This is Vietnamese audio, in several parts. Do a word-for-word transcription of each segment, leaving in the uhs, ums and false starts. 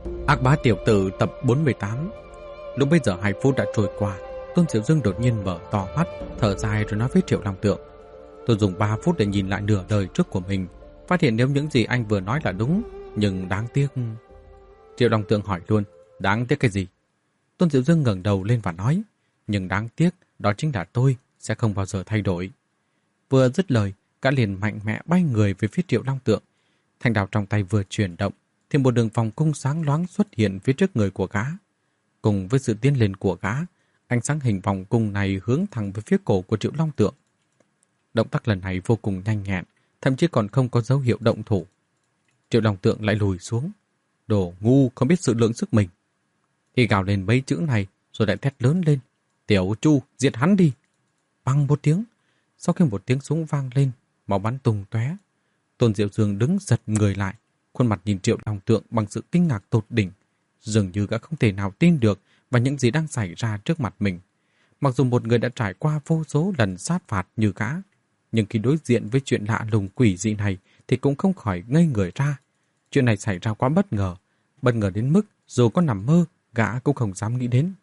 Ác bá tiểu tử tập bốn mươi tám. Lúc bây giờ hai phút đã trôi qua, Tôn Diệu Dương đột nhiên mở to mắt, thở dài rồi nói với Triệu Long Tượng. Tôi dùng ba phút để nhìn lại nửa đời trước của mình, phát hiện nếu những gì anh vừa nói là đúng, nhưng đáng tiếc. Triệu Long Tượng hỏi luôn, đáng tiếc cái gì? Tôn Diệu Dương ngẩng đầu lên và nói, nhưng đáng tiếc đó chính là tôi sẽ không bao giờ thay đổi. Vừa dứt lời, gã liền mạnh mẽ bay người về phía Triệu Long Tượng. Thanh đao trong tay vừa chuyển động, thì một đường vòng cung sáng loáng xuất hiện phía trước người của gã. Cùng với sự tiến lên của gã, ánh sáng hình vòng cung này hướng thẳng về phía cổ của Triệu Long Tượng. Động tác lần này vô cùng nhanh nhẹn, thậm chí còn không có dấu hiệu động thủ. Triệu Long Tượng lại lùi xuống. Đồ ngu không biết sự lượng sức mình. Y gào lên mấy chữ này rồi lại thét lớn lên. Tiểu Chu, diệt hắn đi. Bằng một tiếng. Sau khi một tiếng súng vang lên, máu bắn tung tóe. Tôn Diệu Dương đứng giật người lại, khuôn mặt nhìn Triệu Long Tượng bằng sự kinh ngạc tột đỉnh. Dường như gã không thể nào tin được vào những gì đang xảy ra trước mặt mình. Mặc dù một người đã trải qua vô số lần sát phạt như gã, nhưng khi đối diện với chuyện lạ lùng quỷ dị này thì cũng không khỏi ngây người ra. Chuyện này xảy ra quá bất ngờ, bất ngờ đến mức dù có nằm mơ, gã cũng không dám nghĩ đến.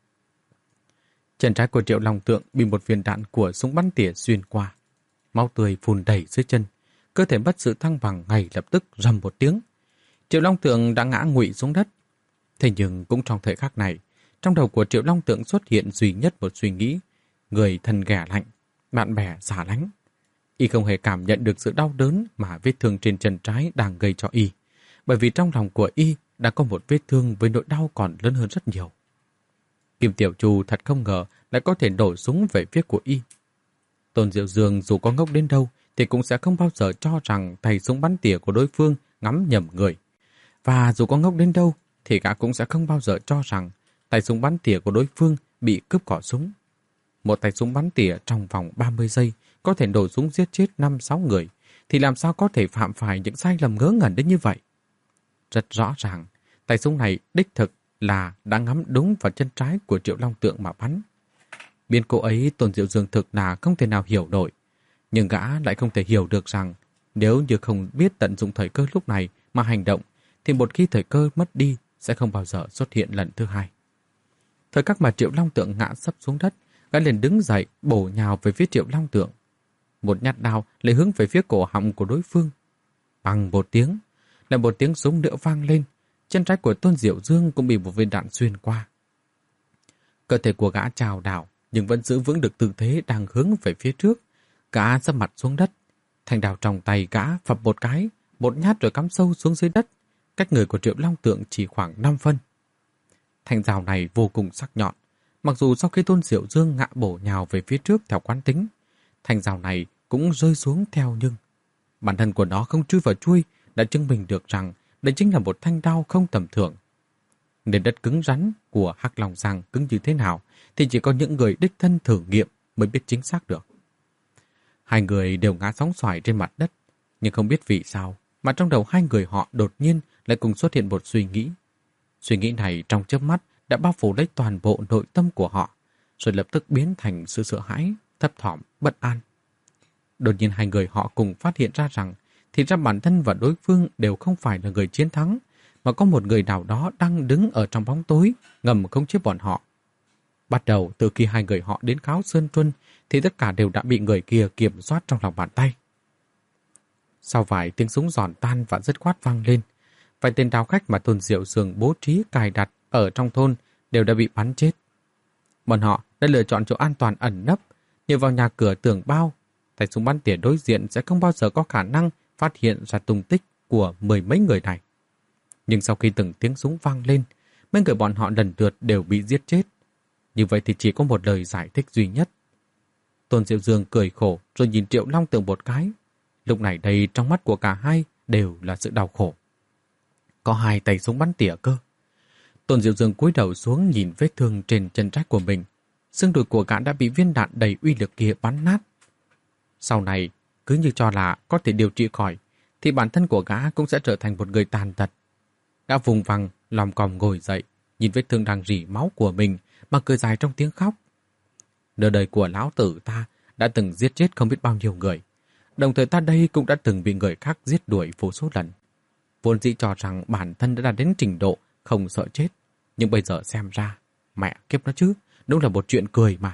Chân trái của Triệu Long Tượng bị một viên đạn của súng bắn tỉa xuyên qua. Máu tươi phun đầy dưới chân, cơ thể mất sự thăng bằng ngay lập tức rầm một tiếng. Triệu Long Tượng đã ngã ngụy xuống đất. Thế nhưng cũng trong thời khắc này, trong đầu của Triệu Long Tượng xuất hiện duy nhất một suy nghĩ, người thân ghẻ lạnh, bạn bè xa lánh. Y không hề cảm nhận được sự đau đớn mà vết thương trên chân trái đang gây cho Y, bởi vì trong lòng của Y đã có một vết thương với nỗi đau còn lớn hơn rất nhiều. Kim Tiểu Chu thật không ngờ lại có thể nổ súng về phía của Y. Tôn Diệu Dương dù có ngốc đến đâu thì cũng sẽ không bao giờ cho rằng tay súng bắn tỉa của đối phương ngắm nhầm người. Và dù có ngốc đến đâu thì gã cũng sẽ không bao giờ cho rằng tay súng bắn tỉa của đối phương bị cướp cỏ súng. Một tay súng bắn tỉa trong vòng ba mươi giây có thể nổ súng giết chết năm sáu người, thì làm sao có thể phạm phải những sai lầm ngớ ngẩn đến như vậy? Rất rõ ràng, tay súng này đích thực là đã ngắm đúng vào chân trái của Triệu Long Tượng mà bắn. Biến cố ấy Tôn Diệu Dương thực là không thể nào hiểu nổi, nhưng gã lại không thể hiểu được rằng nếu như không biết tận dụng thời cơ lúc này mà hành động, thì một khi thời cơ mất đi sẽ không bao giờ xuất hiện lần thứ hai. Thời khắc mà Triệu Long Tượng ngã sấp xuống đất, gã liền đứng dậy bổ nhào về phía Triệu Long Tượng. Một nhát đao lại hướng về phía cổ họng của đối phương. Bằng một tiếng, lại một tiếng súng nữa vang lên, chân trái của Tôn Diệu Dương cũng bị một viên đạn xuyên qua. Cơ thể của gã chào đảo nhưng vẫn giữ vững được tư thế đang hướng về phía trước. Gã dấp mặt xuống đất, thanh đao trong tay gã phập một cái, một nhát rồi cắm sâu xuống dưới đất, cách người của Triệu Long Tượng chỉ khoảng năm phân. Thanh dao này vô cùng sắc nhọn, mặc dù sau khi Tôn Diệu Dương ngã bổ nhào về phía trước theo quán tính, thanh dao này cũng rơi xuống theo, nhưng bản thân của nó không chui vào chuôi đã chứng minh được rằng đây chính là một thanh đao không tầm thường. Nền đất cứng rắn của Hắc Long Giang cứng như thế nào thì chỉ có những người đích thân thử nghiệm mới biết chính xác được. Hai người đều ngã sóng xoài trên mặt đất, nhưng không biết vì sao mà trong đầu hai người họ đột nhiên lại cùng xuất hiện một suy nghĩ. Suy nghĩ này trong chớp mắt đã bao phủ lấy toàn bộ nội tâm của họ, rồi lập tức biến thành sự sợ hãi, thấp thỏm, bất an. Đột nhiên hai người họ cùng phát hiện ra rằng thì ra bản thân và đối phương đều không phải là người chiến thắng, mà có một người nào đó đang đứng ở trong bóng tối, ngầm không chế bọn họ. Bắt đầu từ khi hai người họ đến Kháo Sơn Truân thì tất cả đều đã bị người kia kiểm soát trong lòng bàn tay. Sau vài tiếng súng giòn tan và dứt khoát vang lên, vài tên đào khách mà Tôn Diệu Dương bố trí cài đặt ở trong thôn đều đã bị bắn chết. Bọn họ đã lựa chọn chỗ an toàn ẩn nấp, nhờ vào nhà cửa tường bao, tay súng bắn tỉa đối diện sẽ không bao giờ có khả năng phát hiện ra tung tích của mười mấy người này. Nhưng sau khi từng tiếng súng vang lên, mấy người bọn họ lần lượt đều bị giết chết. Như vậy thì chỉ có một lời giải thích duy nhất. Tôn Diệu Dương cười khổ rồi nhìn Triệu Long Tượng một cái. Lúc này đây trong mắt của cả hai đều là sự đau khổ. Có hai tay súng bắn tỉa cơ. Tôn Diệu Dương cúi đầu xuống nhìn vết thương trên chân trái của mình. Xương đùi của gã đã bị viên đạn đầy uy lực kia bắn nát. Sau này, cứ như cho là có thể điều trị khỏi, thì bản thân của gã cũng sẽ trở thành một người tàn tật. Gã vùng vằng, lòm còm ngồi dậy, nhìn vết thương đang rỉ máu của mình mà cười dài trong tiếng khóc. Nửa đời của lão tử ta đã từng giết chết không biết bao nhiêu người. Đồng thời ta đây cũng đã từng bị người khác giết đuổi vô số lần. Vốn dĩ cho rằng bản thân đã đạt đến trình độ không sợ chết. Nhưng bây giờ xem ra, mẹ kiếp nó chứ, đúng là một chuyện cười mà.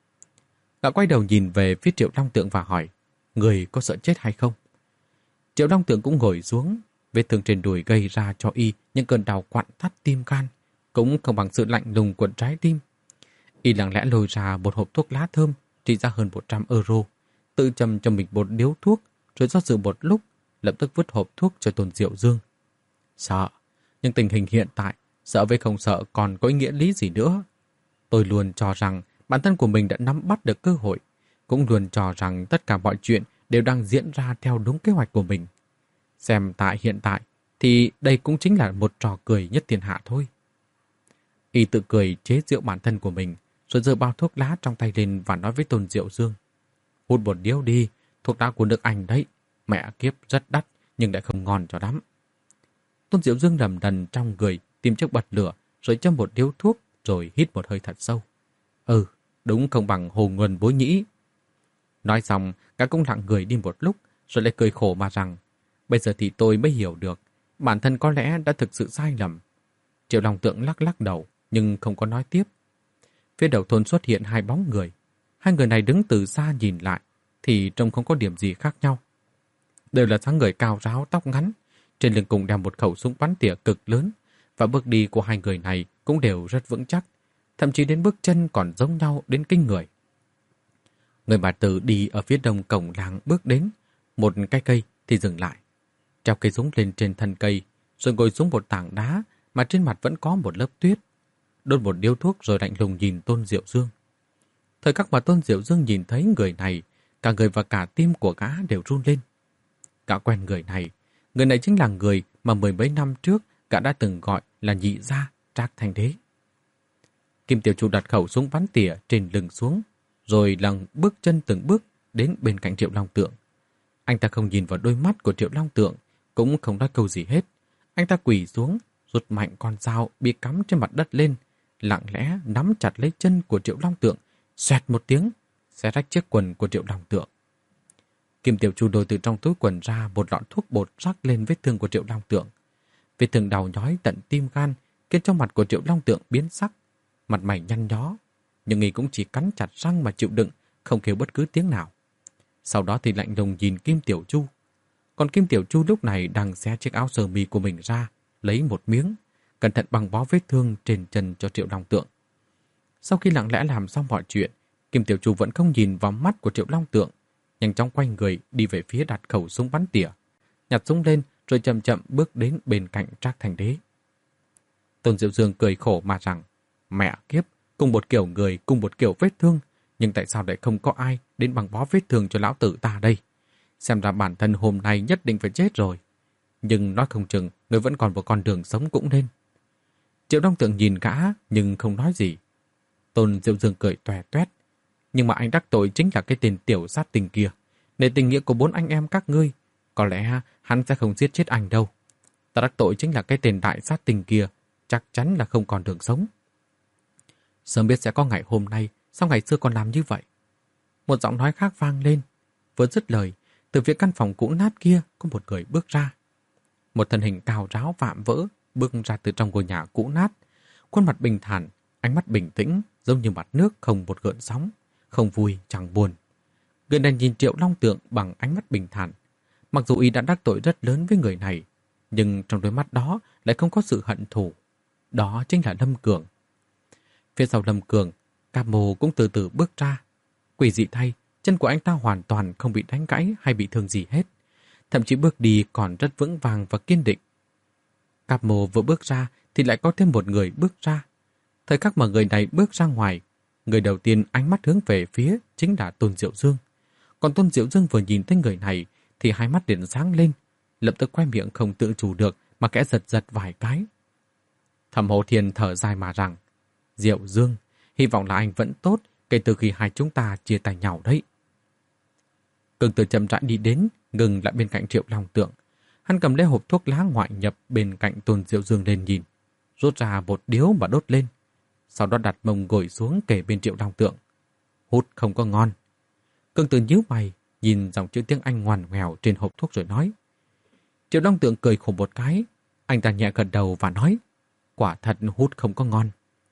Gã quay đầu nhìn về phía Triệu Long Tượng và hỏi, người có sợ chết hay không? Triệu Long Tượng cũng ngồi xuống, vết thương trên đùi gây ra cho y những cơn đau quặn thắt tim gan, cũng không bằng sự lạnh lùng của trái tim. Y lặng lẽ lôi ra một hộp thuốc lá thơm trị giá hơn một trăm euro, tự châm cho mình một điếu thuốc, rồi do dự một lúc, lập tức vứt hộp thuốc cho Tôn Diệu Dương. Sợ, nhưng tình hình hiện tại, sợ với không sợ còn có ý nghĩa lý gì nữa. Tôi luôn cho rằng bản thân của mình đã nắm bắt được cơ hội, cũng luôn cho rằng tất cả mọi chuyện đều đang diễn ra theo đúng kế hoạch của mình. Xem tại hiện tại, thì đây cũng chính là một trò cười nhất thiên hạ thôi. Y tự cười chế giễu bản thân của mình, rồi giơ bao thuốc lá trong tay lên và nói với Tôn Diệu Dương. Hút một điếu đi, thuốc lá của nước Anh đấy. Mẹ kiếp rất đắt, nhưng lại không ngon cho lắm. Tôn Diệu Dương lầm đần trong người, tìm chiếc bật lửa, rồi châm một điếu thuốc, rồi hít một hơi thật sâu. Ừ, đúng không bằng Hồ Nguồn Bối Nhĩ. Nói xong, cả cũng lặng người đi một lúc, rồi lại cười khổ mà rằng, bây giờ thì tôi mới hiểu được, bản thân có lẽ đã thực sự sai lầm. Triệu Long Tượng lắc lắc đầu, nhưng không có nói tiếp. Phía đầu thôn xuất hiện hai bóng người. Hai người này đứng từ xa nhìn lại, thì trông không có điểm gì khác nhau. Đều là dáng người cao ráo, tóc ngắn, trên lưng cùng đeo một khẩu súng bắn tỉa cực lớn, và bước đi của hai người này cũng đều rất vững chắc, thậm chí đến bước chân còn giống nhau đến kinh người. Người bà Tử đi ở phía đông cổng làng bước đến, một cái cây thì dừng lại, treo cây súng lên trên thân cây, rồi ngồi xuống một tảng đá mà trên mặt vẫn có một lớp tuyết, đốt một điếu thuốc rồi lạnh lùng nhìn Tôn Diệu Dương. Thời khắc mà Tôn Diệu Dương nhìn thấy người này, cả người và cả tim của gã đều run lên. Gã quen người này, người này chính là người mà mười mấy năm trước gã đã từng gọi là nhị gia Trác Thành Đế. Kim Tiểu Chu đặt khẩu súng bắn tỉa trên lưng xuống, rồi lặng bước chân từng bước đến bên cạnh Triệu Long Tượng. Anh ta không nhìn vào đôi mắt của Triệu Long Tượng, cũng không nói câu gì hết. Anh ta quỳ xuống, rút mạnh con dao bị cắm trên mặt đất lên, lặng lẽ nắm chặt lấy chân của Triệu Long Tượng, xoẹt một tiếng, xé rách chiếc quần của Triệu Long Tượng. Kim Tiểu Chu đôi từ trong túi quần ra một lọ thuốc bột rắc lên vết thương của Triệu Long Tượng. Vết thương đau nhói tận tim gan, khiến trong mặt của Triệu Long Tượng biến sắc, mặt mày nhăn nhó, nhưng y cũng chỉ cắn chặt răng mà chịu đựng, không kêu bất cứ tiếng nào. Sau đó thì lạnh lùng nhìn Kim Tiểu Chu. Còn Kim Tiểu Chu lúc này đang xé chiếc áo sơ mi của mình ra, lấy một miếng, cẩn thận băng bó vết thương trên chân cho Triệu Long Tượng. Sau khi lặng lẽ làm xong mọi chuyện, Kim Tiểu Chu vẫn không nhìn vào mắt của Triệu Long Tượng, nhanh chóng quay người đi về phía đặt khẩu súng bắn tỉa, nhặt súng lên rồi chậm chậm bước đến bên cạnh Trác Thành Đế. Tôn Diệu Dương cười khổ mà rằng, mẹ kiếp, cùng một kiểu người, cùng một kiểu vết thương, nhưng tại sao lại không có ai đến băng bó vết thương cho lão tử ta đây? Xem ra bản thân hôm nay nhất định phải chết rồi. Nhưng nói không chừng, người vẫn còn một con đường sống cũng nên. Triệu Long Tượng nhìn gã nhưng không nói gì. Tôn Diệu Dương cười toè toét. Nhưng mà anh đắc tội chính là cái tên tiểu sát tình kia. Để tình nghĩa của bốn anh em các ngươi, có lẽ hắn sẽ không giết chết anh đâu. Ta đắc tội chính là cái tên đại sát tình kia, chắc chắn là không còn đường sống. Sớm biết sẽ có ngày hôm nay, sao ngày xưa còn làm như vậy? Một giọng nói khác vang lên. Vừa dứt lời, từ phía căn phòng cũ nát kia có một người bước ra. Một thân hình cao ráo vạm vỡ bước ra từ trong ngôi nhà cũ nát. Khuôn mặt bình thản, ánh mắt bình tĩnh, giống như mặt nước không một gợn sóng, không vui chẳng buồn. Người này nhìn Triệu Long Tượng bằng ánh mắt bình thản. Mặc dù y đã đắc tội rất lớn với người này, nhưng trong đôi mắt đó lại không có sự hận thù. Đó chính là Lâm Cường. Phía sau Lâm Cường, Cáp Mồ cũng từ từ bước ra. Quỷ dị thay, chân của anh ta hoàn toàn không bị đánh gãy hay bị thương gì hết. Thậm chí bước đi còn rất vững vàng và kiên định. Cáp Mồ vừa bước ra thì lại có thêm một người bước ra. Thời khắc mà người này bước ra ngoài, người đầu tiên ánh mắt hướng về phía chính là Tôn Diệu Dương. Còn Tôn Diệu Dương vừa nhìn thấy người này thì hai mắt liền sáng lên, lập tức quay miệng không tự chủ được mà kẽ giật giật vài cái. Thẩm Hồ Thiên thở dài mà rằng, Diệu Dương, hy vọng là anh vẫn tốt kể từ khi hai chúng ta chia tay nhau đấy. Cường Tử chậm rãi đi đến, ngừng lại bên cạnh Triệu Long Tượng. Hắn cầm lấy hộp thuốc lá ngoại nhập bên cạnh Tôn Diệu Dương lên nhìn, rút ra một điếu mà đốt lên. Sau đó đặt mông ngồi xuống kề bên Triệu Long Tượng. Hút không có ngon. Cường Tử nhíu mày, nhìn dòng chữ tiếng Anh ngoằn ngoèo trên hộp thuốc rồi nói. Triệu Long Tượng cười khổ một cái, anh ta nhẹ gật đầu và nói, quả thật hút không có ngon.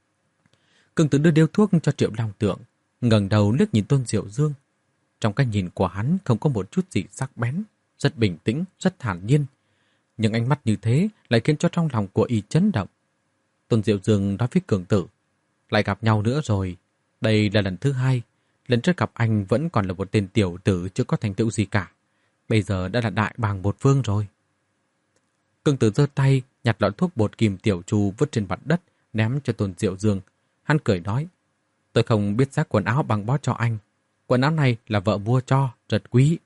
Cường Tử đưa điếu thuốc cho Triệu Long Tượng, ngẩng đầu liếc nhìn Tôn Diệu Dương. Trong cái nhìn của hắn không có một chút gì sắc bén, rất bình tĩnh, rất thản nhiên. Nhưng ánh mắt như thế lại khiến cho trong lòng của y chấn động. Tôn Diệu Dương nói với Cường Tử, lại gặp nhau nữa rồi. Đây là lần thứ hai. Lần trước gặp anh vẫn còn là một tên tiểu tử chưa có thành tựu gì cả. Bây giờ đã là đại bàng một phương rồi. Cường Tử giơ tay nhặt lọ thuốc bột kim tiểu chu vứt trên mặt đất, ném cho Tôn Diệu Dương. Hắn cười nói, tôi không biết giá quần áo bằng bó cho anh. Quần áo này là vợ mua cho, rất quý.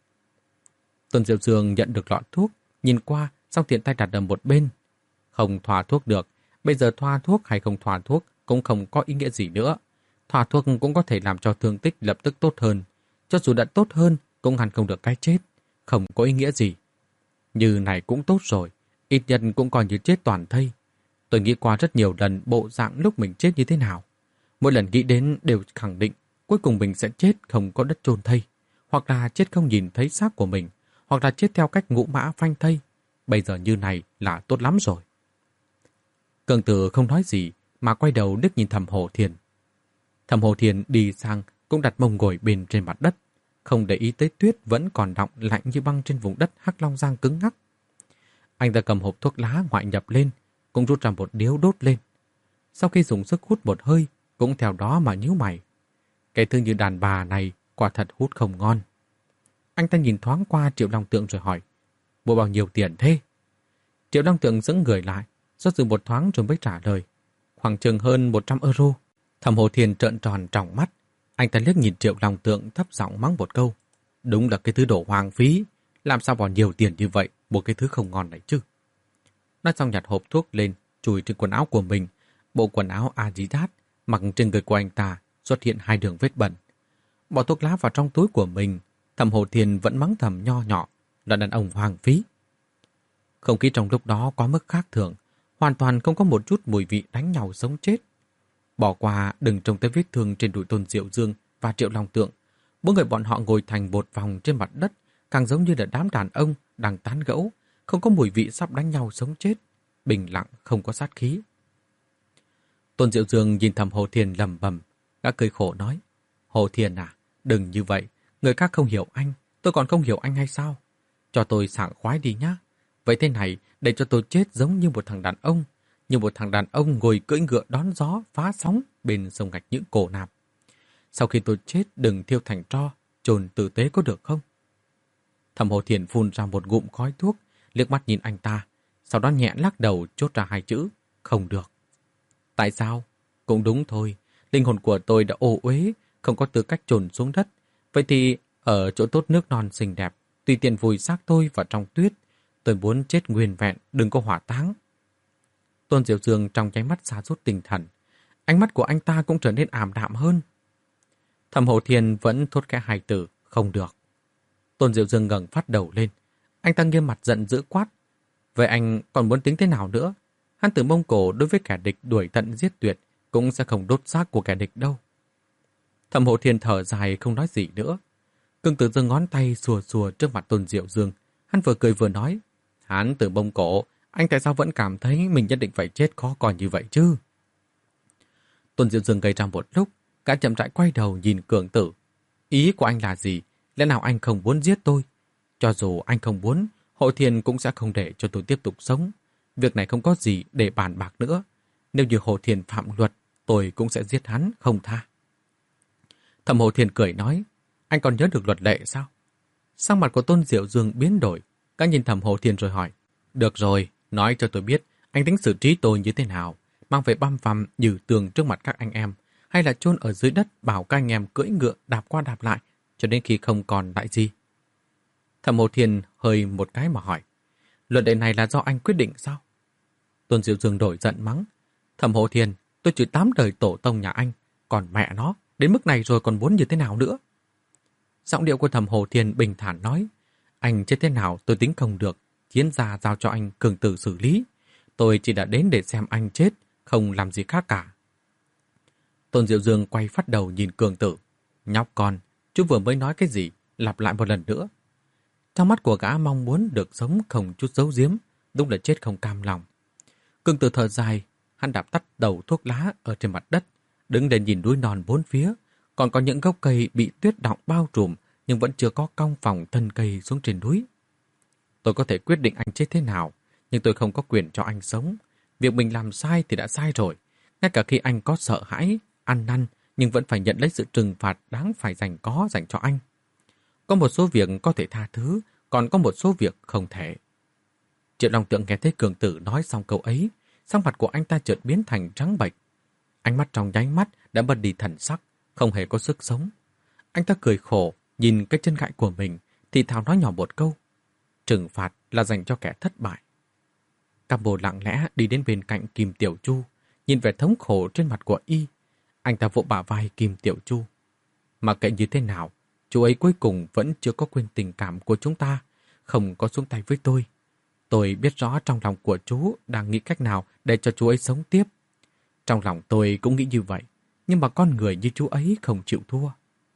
Tôn Diệu Dương nhận được lọ thuốc, nhìn qua, xong tiện tay đặt ở một bên. Không thoa thuốc được, bây giờ thoa thuốc hay không thoa thuốc cũng không có ý nghĩa gì nữa. Thoa thuốc cũng có thể làm cho thương tích lập tức tốt hơn. Cho dù đã tốt hơn, cũng hẳn không được cái chết. Không có ý nghĩa gì. Như này cũng tốt rồi, ít nhất cũng còn như chết toàn thây. Tôi nghĩ qua rất nhiều lần bộ dạng lúc mình chết như thế nào. Mỗi lần nghĩ đến đều khẳng định cuối cùng mình sẽ chết không có đất chôn thây, hoặc là chết không nhìn thấy xác của mình, hoặc là chết theo cách ngũ mã phanh thây. Bây giờ như này là tốt lắm rồi. Cường Tử không nói gì mà quay đầu liếc nhìn Thẩm Hồ Thiền. Thẩm Hồ Thiền đi sang cũng đặt mông ngồi bên trên mặt đất, không để ý tới tuyết vẫn còn đọng lạnh như băng trên vùng đất Hắc Long Giang cứng ngắc. Anh ta cầm hộp thuốc lá ngoại nhập lên, cũng rút ra một điếu đốt lên. Sau khi dùng sức hút một hơi, cũng theo đó mà nhíu mày. Cái thứ như đàn bà này quả thật hút không ngon. Anh ta nhìn thoáng qua Triệu Long Tượng rồi hỏi, mua bao nhiêu tiền thế? Triệu Long Tượng sững người lại, do dự một thoáng rồi mới trả lời, khoảng chừng hơn một trăm euro. Thẩm Hồ Thiền trợn tròn tròng mắt. Anh ta liếc nhìn Triệu Long Tượng thấp giọng mắng một câu, đúng là cái thứ đổ hoang phí, làm sao bỏ nhiều tiền như vậy mua cái thứ không ngon này chứ. Nói xong nhặt hộp thuốc lên, chùi trên quần áo của mình. Bộ quần áo Adidas mặc trên người của anh ta xuất hiện hai đường vết bẩn. Bỏ thuốc lá vào trong túi của mình, Thẩm Hồ Thiền vẫn mắng thầm nho nhỏ là đàn ông hoang phí. Không khí trong lúc đó quá mức khác thường, hoàn toàn không có một chút mùi vị đánh nhau sống chết. Bỏ qua đừng trông tới vết thương trên đùi Tôn Diệu Dương và Triệu Long Tượng, bốn người bọn họ ngồi thành một vòng trên mặt đất, càng giống như là đám đàn ông đang tán gẫu, không có mùi vị sắp đánh nhau sống chết, bình lặng không có sát khí. Tôn Diệu Dương nhìn Thẩm Hồ Thiền lẩm bẩm, đã cười khổ nói, Hồ Thiền à, đừng như vậy, người khác không hiểu anh, tôi còn không hiểu anh hay sao? Cho tôi sảng khoái đi nhá. Vậy thế này, để cho tôi chết giống như một thằng đàn ông, như một thằng đàn ông ngồi cưỡi ngựa đón gió, phá sóng bên sông Gạch Những Cổ Nạp. Sau khi tôi chết đừng thiêu thành tro, chôn tử tế có được không? Thẩm Hồ Thiền phun ra một ngụm khói thuốc, liếc mắt nhìn anh ta, sau đó nhẹ lắc đầu chốt ra hai chữ, không được. Tại sao? Cũng đúng thôi, linh hồn của tôi đã ô uế, không có tư cách chôn xuống đất. Vậy thì ở chỗ tốt nước non xinh đẹp, tùy tiện vùi xác tôi vào trong tuyết, tôi muốn chết nguyên vẹn, đừng có hỏa táng. Tôn Diệu Dương trong nháy mắt sa sút tinh thần, ánh mắt của anh ta cũng trở nên ảm đạm hơn. Thẩm Hồ Thiền vẫn thốt khẽ hai từ, không được. Tôn Diệu Dương ngẩng phát đầu lên, anh ta nghiêm mặt giận dữ quát. Vậy anh còn muốn tính thế nào nữa? Hắn từ Mông Cổ đối với kẻ địch đuổi tận giết tuyệt, cũng sẽ không đốt xác của kẻ địch đâu. Thẩm Hồ Thiền thở dài không nói gì nữa. Cường Tử giơ ngón tay xùa xùa trước mặt Tôn Diệu Dương. Hắn vừa cười vừa nói, hắn từ Mông Cổ, anh tại sao vẫn cảm thấy mình nhất định phải chết khó coi như vậy chứ? Tôn Diệu Dương gây ra một lúc, cả chậm rãi quay đầu nhìn Cường Tử. Ý của anh là gì? Lẽ nào anh không muốn giết tôi? Cho dù anh không muốn, Hồ Thiền cũng sẽ không để cho tôi tiếp tục sống. Việc này không có gì để bàn bạc nữa. Nếu như Hồ Thiền phạm luật, tôi cũng sẽ giết hắn, không tha. Thẩm Hồ Thiền cười nói, anh còn nhớ được luật lệ sao? Sắc mặt của Tôn Diệu Dương biến đổi, các nhìn Thẩm Hồ Thiền rồi hỏi, được rồi, nói cho tôi biết, anh tính xử trí tôi như thế nào? Mang về băm vằm như tường trước mặt các anh em, hay là chôn ở dưới đất bảo các anh em cưỡi ngựa đạp qua đạp lại, cho đến khi không còn lại gì? Thẩm Hồ Thiền hơi một cái mà hỏi, luật lệ này là do anh quyết định sao? Tôn Diệu Dương đổi giận mắng, Thẩm Hồ Thiền, tôi chỉ tám đời tổ tông nhà anh, còn mẹ nó, đến mức này rồi còn muốn như thế nào nữa? Giọng điệu của Thẩm Hồ Thiền bình thản nói, anh chết thế nào tôi tính không được, chiến gia giao cho anh Cường Tử xử lý. Tôi chỉ đã đến để xem anh chết, không làm gì khác cả. Tôn Diệu Dương quay phát đầu nhìn Cường Tử. Nhóc con, chú vừa mới nói cái gì, lặp lại một lần nữa. Trong mắt của gã mong muốn được sống không chút giấu giếm, đúng là chết không cam lòng. Cường Tử thở dài, hắn đạp tắt đầu thuốc lá ở trên mặt đất, đứng lên nhìn núi non bốn phía, còn có những gốc cây bị tuyết đọng bao trùm nhưng vẫn chưa có cong phòng thân cây xuống trên núi. Tôi có thể quyết định anh chết thế nào, nhưng tôi không có quyền cho anh sống. Việc mình làm sai thì đã sai rồi. Ngay cả khi anh có sợ hãi, ăn năn, nhưng vẫn phải nhận lấy sự trừng phạt đáng phải dành có dành cho anh. Có một số việc có thể tha thứ, còn có một số việc không thể. Triệu Long Tượng nghe thấy Cường Tử nói xong câu ấy, sắc mặt của anh ta chợt biến thành trắng bệch. Ánh mắt trong nháy mắt đã mất đi thần sắc, không hề có sức sống. Anh ta cười khổ, nhìn cái chân gãy của mình, thì thào nói nhỏ một câu. Trừng phạt là dành cho kẻ thất bại. Cam Bồ lặng lẽ đi đến bên cạnh Kim Tiểu Chu, nhìn vẻ thống khổ trên mặt của y. Anh ta vỗ bả vai Kim Tiểu Chu. Mà kệ như thế nào, chú ấy cuối cùng vẫn chưa có quên tình cảm của chúng ta, không có xuống tay với tôi. Tôi biết rõ trong lòng của chú đang nghĩ cách nào để cho chú ấy sống tiếp. Trong lòng tôi cũng nghĩ như vậy, nhưng mà con người như chú ấy không chịu thua.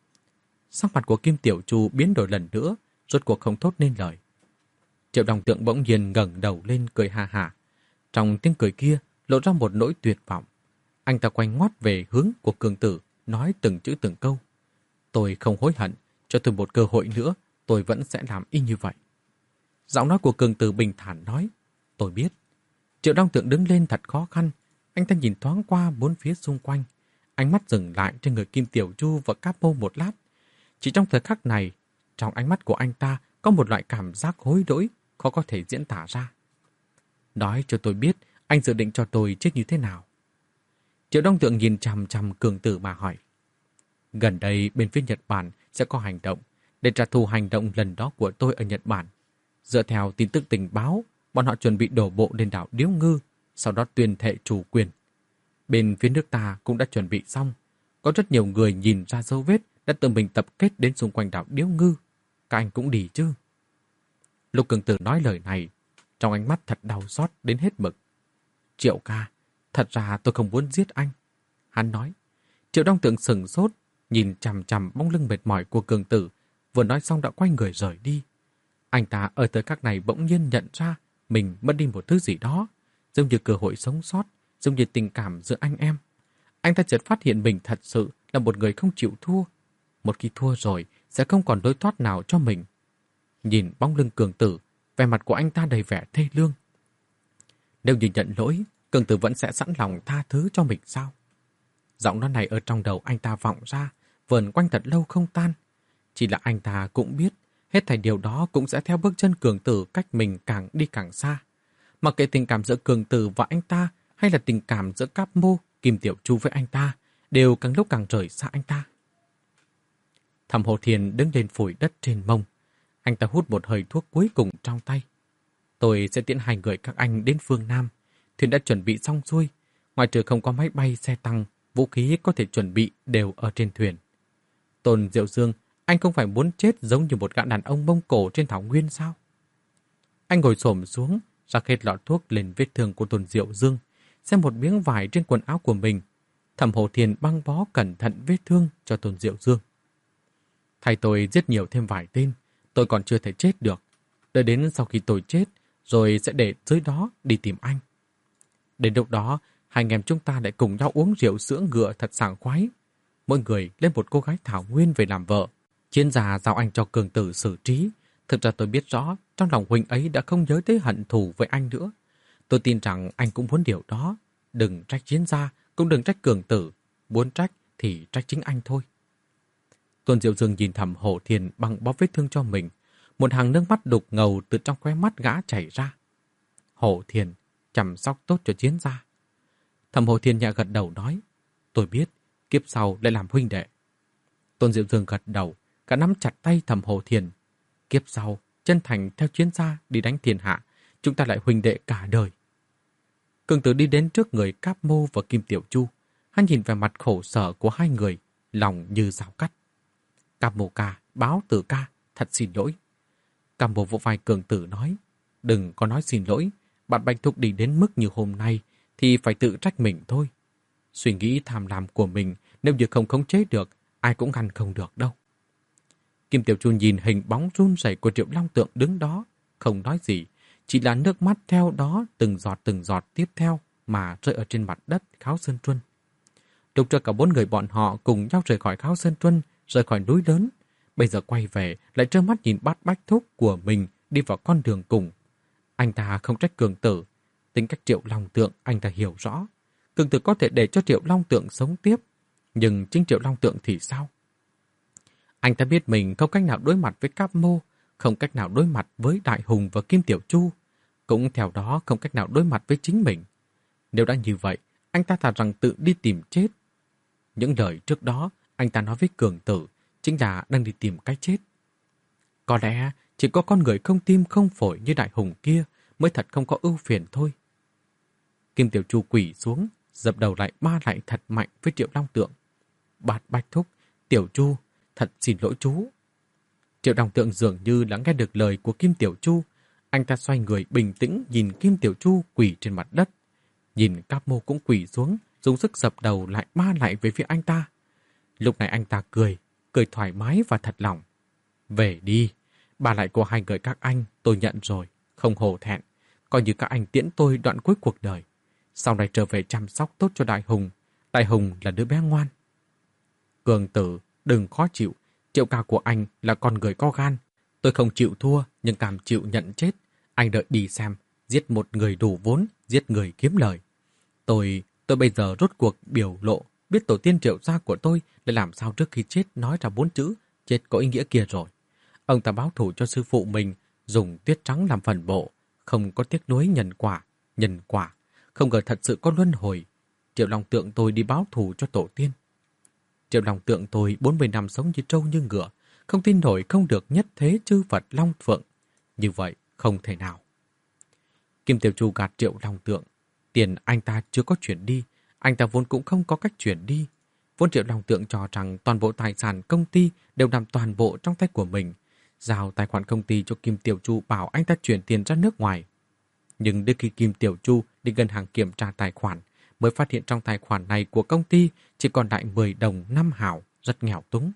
Sắc mặt của Kim Tiểu Chu biến đổi lần nữa, rốt cuộc không thốt nên lời. Triệu Long Tượng bỗng nhiên ngẩng đầu lên cười ha hả. Trong tiếng cười kia lộ ra một nỗi tuyệt vọng. Anh ta quay ngoắt về hướng của Cường Tử, nói từng chữ từng câu. Tôi không hối hận, cho tôi một cơ hội nữa, tôi vẫn sẽ làm y như vậy. Giọng nói của Cường Tử bình thản nói, tôi biết. Triệu Long Tượng đứng lên thật khó khăn, anh ta nhìn thoáng qua bốn phía xung quanh. Ánh mắt dừng lại trên người Kim Tiểu Chu và Capo một lát. Chỉ trong thời khắc này, trong ánh mắt của anh ta có một loại cảm giác hối lỗi, khó có thể diễn tả ra. Nói cho tôi biết, anh dự định cho tôi chết như thế nào? Triệu Long Tượng nhìn chằm chằm Cường Tử mà hỏi. Gần đây bên phía Nhật Bản sẽ có hành động, để trả thù hành động lần đó của tôi ở Nhật Bản. Dựa theo tin tức tình báo, bọn họ chuẩn bị đổ bộ lên đảo Điếu Ngư, sau đó tuyên thệ chủ quyền. Bên phía nước ta cũng đã chuẩn bị xong. Có rất nhiều người nhìn ra dấu vết đã tự mình tập kết đến xung quanh đảo Điếu Ngư. Các anh cũng đi chứ? Lúc Cường Tử nói lời này, trong ánh mắt thật đau xót đến hết mực. Triệu ca, thật ra tôi không muốn giết anh. Hắn nói. Triệu Long Tượng sừng sốt, nhìn chằm chằm bóng lưng mệt mỏi của Cường Tử, vừa nói xong đã quay người rời đi. Anh ta ở thời khắc này bỗng nhiên nhận ra mình mất đi một thứ gì đó, giống như cơ hội sống sót, giống như tình cảm giữa anh em. Anh ta chợt phát hiện mình thật sự là một người không chịu thua. Một khi thua rồi, sẽ không còn lối thoát nào cho mình. Nhìn bóng lưng Cường Tử, vẻ mặt của anh ta đầy vẻ thê lương. Nếu như nhận lỗi, Cường Tử vẫn sẽ sẵn lòng tha thứ cho mình sao? Giọng nói này ở trong đầu anh ta vọng ra, vờn quanh thật lâu không tan. Chỉ là anh ta cũng biết, hết thảy điều đó cũng sẽ theo bước chân Cường Tử cách mình càng đi càng xa. Mặc kệ tình cảm giữa Cường Tử và anh ta, hay là tình cảm giữa Cáp Mô, Kim Tiểu Chu với anh ta, đều càng lúc càng rời xa anh ta. Thẩm Hồ Thiền đứng lên phủi đất trên mông. Anh ta hút một hơi thuốc cuối cùng trong tay. Tôi sẽ tiễn hai người các anh đến phương Nam. Thuyền đã chuẩn bị xong xuôi. Ngoài trừ không có máy bay, xe tăng, vũ khí có thể chuẩn bị đều ở trên thuyền. Tôn Diệu Dương, anh không phải muốn chết giống như một gã đàn ông Mông Cổ trên thảo nguyên sao? Anh ngồi xổm xuống, rắc hết lọ thuốc lên vết thương của Tôn Diệu Dương, xem một miếng vải trên quần áo của mình. Thẩm Hồ Thiền băng bó cẩn thận vết thương cho Tôn Diệu Dương. Thầy tôi giết nhiều thêm vài tên, tôi còn chưa thể chết được. Đợi đến sau khi tôi chết, rồi sẽ để dưới đó đi tìm anh. Đến lúc đó, hai anh em chúng ta lại cùng nhau uống rượu sữa ngựa thật sảng khoái. Mỗi người lên một cô gái thảo nguyên về làm vợ. Chiến gia giao anh cho Cường Tử xử trí. Thực ra tôi biết rõ, trong lòng huynh ấy đã không nhớ tới hận thù với anh nữa. Tôi tin rằng anh cũng muốn điều đó. Đừng trách chiến gia, cũng đừng trách Cường Tử. Muốn trách thì trách chính anh thôi. Tôn Diệu Dương nhìn Thẩm Hổ Thiền băng bó vết thương cho mình. Một hàng nước mắt đục ngầu từ trong khóe mắt gã chảy ra. Hổ Thiền, chăm sóc tốt cho chiến gia. Thẩm Hổ Thiền nhẹ gật đầu nói, tôi biết, kiếp sau lại làm huynh đệ. Tôn Diệu Dương gật đầu, cả nắm chặt tay Thẩm Hổ Thiền. Kiếp sau, chân thành theo chiến gia đi đánh thiên hạ, chúng ta lại huynh đệ cả đời. Cường Tử đi đến trước người Cáp Mô và Kim Tiểu Chu. Hắn nhìn về mặt khổ sở của hai người, lòng như dao cắt. Cáp Mô ca, báo tử ca, thật xin lỗi. Cáp Mô vỗ vai Cường Tử nói, đừng có nói xin lỗi, bạn Bạch Thục đi đến mức như hôm nay thì phải tự trách mình thôi. Suy nghĩ tham lam của mình nếu như không khống chế được, ai cũng ngăn không được đâu. Kim Tiểu Chu nhìn hình bóng run rẩy của Triệu Long Tượng đứng đó, không nói gì, chỉ là nước mắt theo đó từng giọt từng giọt tiếp theo mà rơi ở trên mặt đất Kháo Sơn Truân. Lúc trước cả bốn người bọn họ cùng nhau rời khỏi Kháo Sơn Truân, rời khỏi núi lớn. Bây giờ quay về lại trơ mắt nhìn bát Bách Thúc của mình đi vào con đường cùng. Anh ta không trách Cường Tử. Tính cách Triệu Long Tượng anh ta hiểu rõ. Cường Tử có thể để cho Triệu Long Tượng sống tiếp. Nhưng chính Triệu Long Tượng thì sao? Anh ta biết mình không cách nào đối mặt với Cáp Mô, không cách nào đối mặt với Đại Hùng và Kim Tiểu Chu, cũng theo đó không cách nào đối mặt với chính mình. Nếu đã như vậy, anh ta thà rằng tự đi tìm chết. Những lời trước đó anh ta nói với Cường Tử chính là đang đi tìm cái chết. Có lẽ chỉ có con người không tim không phổi như Đại Hùng kia mới thật không có ưu phiền thôi. Kim Tiểu Chu quỳ xuống, dập đầu lại ba lại thật mạnh với Triệu Long Tượng. Bát Bách Thúc, Tiểu Chu, thật xin lỗi chú. Triệu Long Tượng dường như đã nghe được lời của Kim Tiểu Chu. Anh ta xoay người bình tĩnh nhìn Kim Tiểu Chu quỳ trên mặt đất. Nhìn Cáp Mô cũng quỳ xuống, dùng sức dập đầu lại ba lại về phía anh ta. Lúc này anh ta cười, cười thoải mái và thật lòng. Về đi, ba lại của hai người các anh tôi nhận rồi, không hổ thẹn. Coi như các anh tiễn tôi đoạn cuối cuộc đời. Sau này trở về chăm sóc tốt cho Đại Hùng. Đại Hùng là đứa bé ngoan. Cường Tử, đừng khó chịu. Triệu ca của anh là con người có gan. Tôi không chịu thua, nhưng cảm chịu nhận chết. Anh đợi đi xem, giết một người đủ vốn, giết người kiếm lời. Tôi, tôi bây giờ rốt cuộc biểu lộ, biết tổ tiên Triệu gia của tôi để làm sao trước khi chết nói ra bốn chữ, chết có ý nghĩa kia rồi. Ông ta báo thù cho sư phụ mình, dùng tuyết trắng làm phần bộ, không có tiếc nuối nhân quả, nhân quả, không ngờ thật sự có luân hồi. Triệu Long Tượng tôi đi báo thù cho tổ tiên. Triệu Long Tượng tôi bốn mươi năm sống như trâu như ngựa, không tin nổi không được nhất thế chư Phật Long Phượng. Như vậy không thể nào. Kim Tiểu Chu gạt Triệu Long Tượng. Tiền anh ta chưa có chuyển đi, anh ta vốn cũng không có cách chuyển đi. Vốn Triệu Long Tượng cho rằng toàn bộ tài sản công ty đều nằm toàn bộ trong tay của mình. Giao tài khoản công ty cho Kim Tiểu Chu bảo anh ta chuyển tiền ra nước ngoài. Nhưng đến khi Kim Tiểu Chu đi ngân hàng kiểm tra tài khoản, mới phát hiện trong tài khoản này của công ty chỉ còn lại mười đồng năm hào, rất nghèo túng.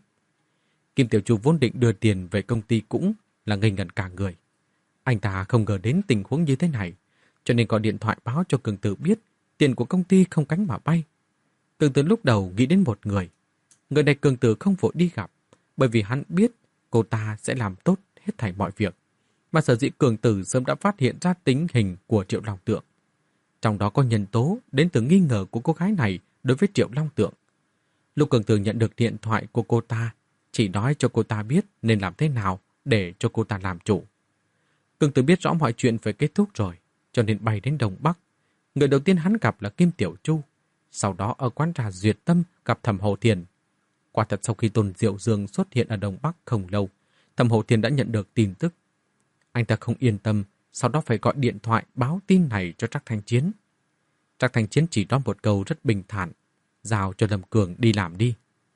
Kim Tiểu Chu vốn định đưa tiền về công ty cũng là ngây ngẩn cả người. Anh ta không ngờ đến tình huống như thế này, cho nên gọi điện thoại báo cho Cường Tử biết tiền của công ty không cánh mà bay. Cường Tử lúc đầu nghĩ đến một người. Người này Cường Tử không vội đi gặp, bởi vì hắn biết cô ta sẽ làm tốt hết thảy mọi việc. Mà sở dĩ Cường Tử sớm đã phát hiện ra tính hình của Triệu Long Tượng. Trong đó có nhân tố đến từ nghi ngờ của cô gái này đối với Triệu Long Tượng. Lúc Cường Tử nhận được điện thoại của cô ta, chỉ nói cho cô ta biết nên làm thế nào để cho cô ta làm chủ. Cường Tử biết rõ mọi chuyện phải kết thúc rồi, cho nên bay đến Đông Bắc. Người đầu tiên hắn gặp là Kim Tiểu Chu. Sau đó ở quán trà Duyệt Tâm gặp Thẩm Hồ Thiền. Quả thật sau khi Tôn Diệu Dương xuất hiện ở Đông Bắc không lâu, Thẩm Hồ Thiền đã nhận được tin tức. Anh ta không yên tâm, sau đó phải gọi điện thoại báo tin này cho Trác Thanh Chiến. Trác Thanh Chiến chỉ nói một câu rất bình thản, giao cho Lâm Cường đi làm đi.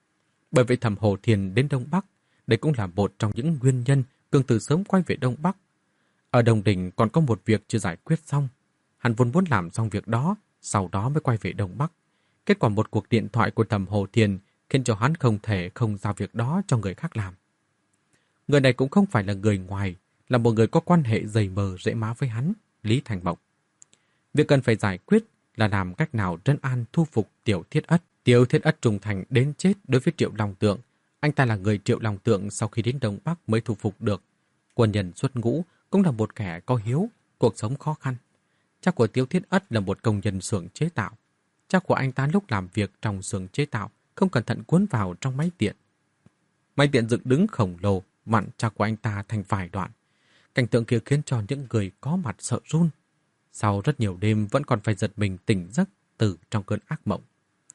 Bởi vậy Thẩm Hồ Thiền đến Đông Bắc, đây cũng là một trong những nguyên nhân Cường Tử sớm quay về Đông Bắc. Ở Đồng Đình còn có một việc chưa giải quyết xong. Hắn vốn muốn làm xong việc đó, sau đó mới quay về Đông Bắc. Kết quả một cuộc điện thoại của Thẩm Hồ Thiền khiến cho hắn không thể không giao việc đó cho người khác làm. Người này cũng không phải là người ngoài, là một người có quan hệ dày mờ dễ má với hắn, Lý Thành Mộng. Việc cần phải giải quyết là làm cách nào trấn an thu phục Tiểu Thiết Ất. Tiểu Thiết Ất trung thành đến chết đối với Triệu Long Tượng. Anh ta là người Triệu Long Tượng sau khi đến Đông Bắc mới thu phục được. Quân nhân xuất ngũ cũng là một kẻ có hiếu, cuộc sống khó khăn. Cha của Tiểu Thiết Ất là một công nhân xưởng chế tạo. Cha của anh ta lúc làm việc trong xưởng chế tạo không cẩn thận cuốn vào trong máy tiện. Máy tiện dựng đứng khổng lồ, vặn cha của anh ta thành vài đoạn. Cảnh tượng kia khiến cho những người có mặt sợ run. Sau rất nhiều đêm vẫn còn phải giật mình tỉnh giấc từ trong cơn ác mộng.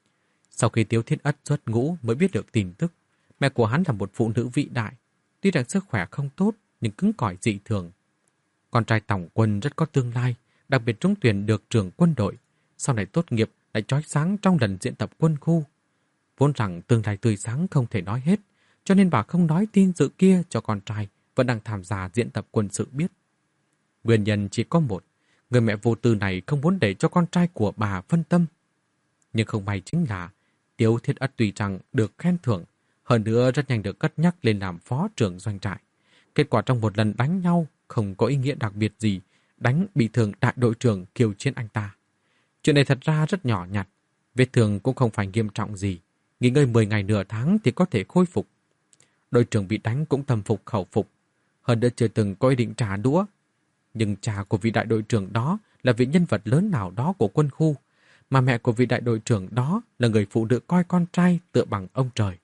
Sau khi Tiểu Thiết Ất xuất ngũ mới biết được tin tức, mẹ của hắn là một phụ nữ vĩ đại. Tuy rằng sức khỏe không tốt nhưng cứng cỏi dị thường. Con trai Tổng Quân rất có tương lai, đặc biệt trúng tuyển được trường quân đội. Sau này tốt nghiệp lại chói sáng trong lần diễn tập quân khu. Vốn rằng tương lai tươi sáng không thể nói hết, cho nên bà không nói tin dự kia cho con trai vẫn đang tham gia diễn tập quân sự biết. Nguyên nhân chỉ có một, người mẹ vô tư này không muốn để cho con trai của bà phân tâm. Nhưng không may chính là Tiểu Thiết Ất tuy rằng được khen thưởng, hơn nữa rất nhanh được cất nhắc lên làm phó trưởng doanh trại. Kết quả trong một lần đánh nhau không có ý nghĩa đặc biệt gì, đánh bị thương đại đội trưởng Kiều Chiến anh ta. Chuyện này thật ra rất nhỏ nhặt, vết thương cũng không phải nghiêm trọng gì, nghỉ ngơi mười ngày nửa tháng thì có thể khôi phục. Đội trưởng bị đánh cũng tâm phục khẩu phục, hơn nữa chưa từng có ý định trả đũa. Nhưng cha của vị đại đội trưởng đó là vị nhân vật lớn nào đó của quân khu, mà mẹ của vị đại đội trưởng đó là người phụ nữ coi con trai tựa bằng ông trời.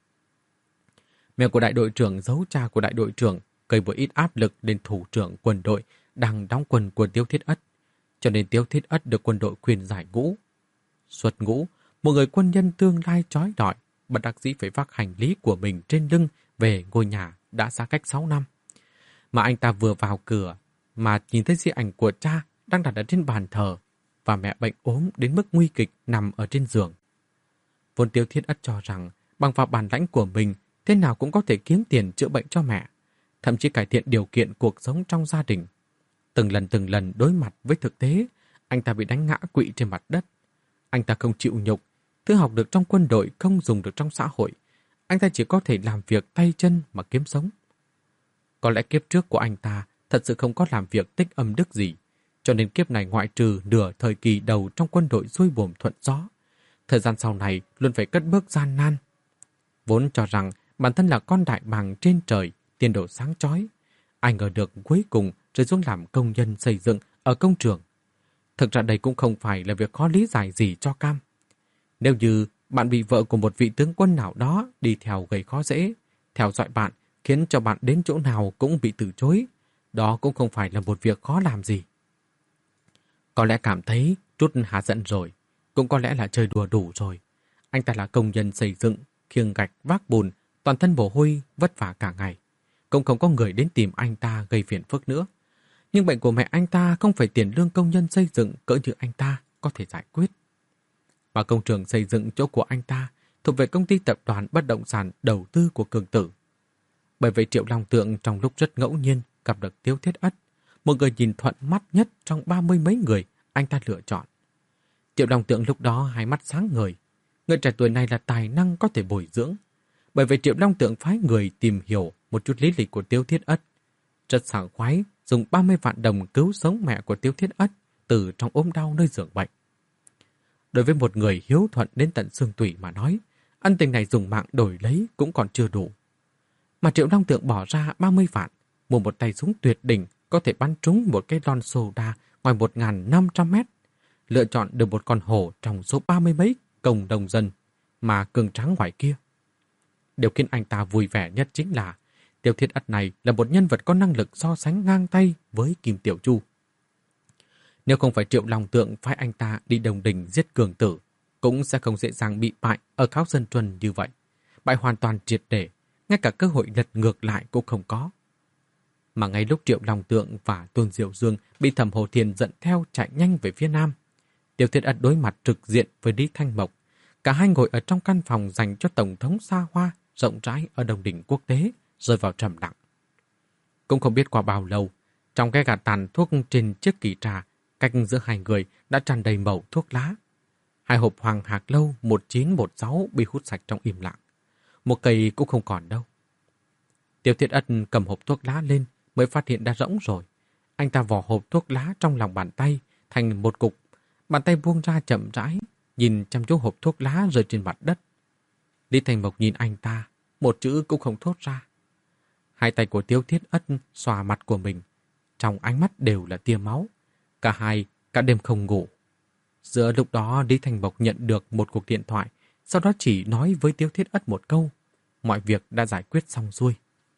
Mẹ của đại đội trưởng giấu cha của đại đội trưởng, gây một ít áp lực lên thủ trưởng quân đội đang đóng quân của Tiêu Thiết Ất, cho nên Tiêu Thiết Ất được quân đội khuyên giải ngũ. Xuất ngũ, một người quân nhân tương lai trói lọi, bất đắc dĩ phải vác hành lý của mình trên lưng về ngôi nhà đã xa cách sáu năm. Mà anh ta vừa vào cửa mà nhìn thấy di ảnh của cha đang đặt ở trên bàn thờ và mẹ bệnh ốm đến mức nguy kịch nằm ở trên giường. Vốn Tiêu Thiết Ất cho rằng bằng vào bản lãnh của mình thế nào cũng có thể kiếm tiền chữa bệnh cho mẹ, thậm chí cải thiện điều kiện cuộc sống trong gia đình. Từng lần từng lần đối mặt với thực tế, anh ta bị đánh ngã quỵ trên mặt đất. Anh ta không chịu nhục, thứ học được trong quân đội không dùng được trong xã hội. Anh ta chỉ có thể làm việc tay chân mà kiếm sống. Có lẽ kiếp trước của anh ta thật sự không có làm việc tích âm đức gì, cho nên kiếp này ngoại trừ nửa thời kỳ đầu trong quân đội xuôi buồm thuận gió, thời gian sau này luôn phải cất bước gian nan. Vốn cho rằng bản thân là con đại bàng trên trời, tiền đồ sáng chói, ai ngờ được cuối cùng rơi xuống làm công nhân xây dựng ở công trường. Thực ra đây cũng không phải là việc khó lý giải gì cho Cam. Nếu như bạn bị vợ của một vị tướng quân nào đó đi theo gây khó dễ, theo dõi bạn, khiến cho bạn đến chỗ nào cũng bị từ chối, đó cũng không phải là một việc khó làm gì. Có lẽ cảm thấy chút hạ giận rồi, cũng có lẽ là chơi đùa đủ rồi. Anh ta là công nhân xây dựng, khiêng gạch vác bùn, toàn thân mồ hôi, vất vả cả ngày. Cũng không có người đến tìm anh ta gây phiền phức nữa. Nhưng bệnh của mẹ anh ta không phải tiền lương công nhân xây dựng cỡ như anh ta có thể giải quyết. Mà công trường xây dựng chỗ của anh ta thuộc về công ty tập đoàn bất động sản đầu tư của Cường Tử. Bởi vậy Triệu Long Tượng trong lúc rất ngẫu nhiên gặp được Tiêu Thiết Ất, một người nhìn thuận mắt nhất trong ba mươi mấy người anh ta lựa chọn. Triệu Long Tượng lúc đó hai mắt sáng ngời. Người trẻ tuổi này là tài năng có thể bồi dưỡng. Bởi vậy Triệu Long Tượng phái người tìm hiểu một chút lý lịch của Tiêu Thiết Ất. Rất sảng khoái dùng ba mươi vạn đồng cứu sống mẹ của Tiêu Thiết Ất từ trong ốm đau nơi giường bệnh. Đối với một người hiếu thuận đến tận xương tủy mà nói, ân tình này dùng mạng đổi lấy cũng còn chưa đủ. Mà Triệu Long Tượng bỏ ra ba mươi vạn, mua một tay súng tuyệt đỉnh có thể bắn trúng một cái lon soda ngoài một nghìn năm trăm mét, lựa chọn được một con hổ trong số ba mươi mấy cộng đồng dân mà cường tráng ngoài kia. Điều khiến anh ta vui vẻ nhất chính là Tiêu Thiết Ất này là một nhân vật có năng lực so sánh ngang tay với Kim Tiểu Chu. Nếu không phải Triệu Long Tượng phái anh ta đi Đồng Đình giết Cường Tử, cũng sẽ không dễ dàng bị bại ở Kháo Dân Truân như vậy. Bại hoàn toàn triệt để, ngay cả cơ hội lật ngược lại cũng không có. Mà ngay lúc Triệu Long Tượng và Tôn Diệu Dương bị Thẩm Hồ Thiền dẫn theo chạy nhanh về phía nam, Tiêu Thiết Ất đối mặt trực diện với Lý Thanh Mộc. Cả hai ngồi ở trong căn phòng dành cho Tổng thống xa hoa, rộng rãi ở Đồng Đình Quốc tế, rơi vào trầm lặng. Cũng không biết qua bao lâu, trong cái gạt tàn thuốc trên chiếc kỳ trà, cách giữa hai người đã tràn đầy mẩu thuốc lá. Hai hộp Hoàng Hạc Lâu một chín một sáu bị hút sạch trong im lặng. Một cây cũng không còn đâu. Tiêu Thiết Ất cầm hộp thuốc lá lên mới phát hiện đã rỗng rồi. Anh ta vò hộp thuốc lá trong lòng bàn tay thành một cục. Bàn tay buông ra chậm rãi, nhìn chăm chú hộp thuốc lá rơi trên mặt đất. Lý Thành Mộc nhìn anh ta, một chữ cũng không thốt ra. Hai tay của Tiêu Thiết Ất xòa mặt của mình, trong ánh mắt đều là tia máu. Cả hai, cả đêm không ngủ. Giữa lúc đó Lý Thành Mộc nhận được một cuộc điện thoại, sau đó chỉ nói với Tiêu Thiết Ất một câu. Mọi việc đã giải quyết xong xuôi.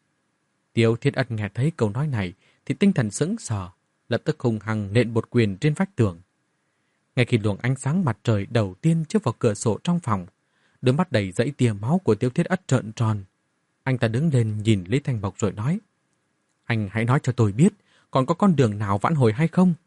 Tiêu Thiết Ất nghe thấy câu nói này thì tinh thần sững sờ, lập tức hung hăng nện một quyền trên vách tường. Ngay khi luồng ánh sáng mặt trời đầu tiên chiếu vào cửa sổ trong phòng, đôi mắt đầy dãy tia máu của Tiêu Thiết Ất trợn tròn. Anh ta đứng lên nhìn Lý Thành Mộc rồi nói: Anh hãy nói cho tôi biết, còn có con đường nào vãn hồi hay không?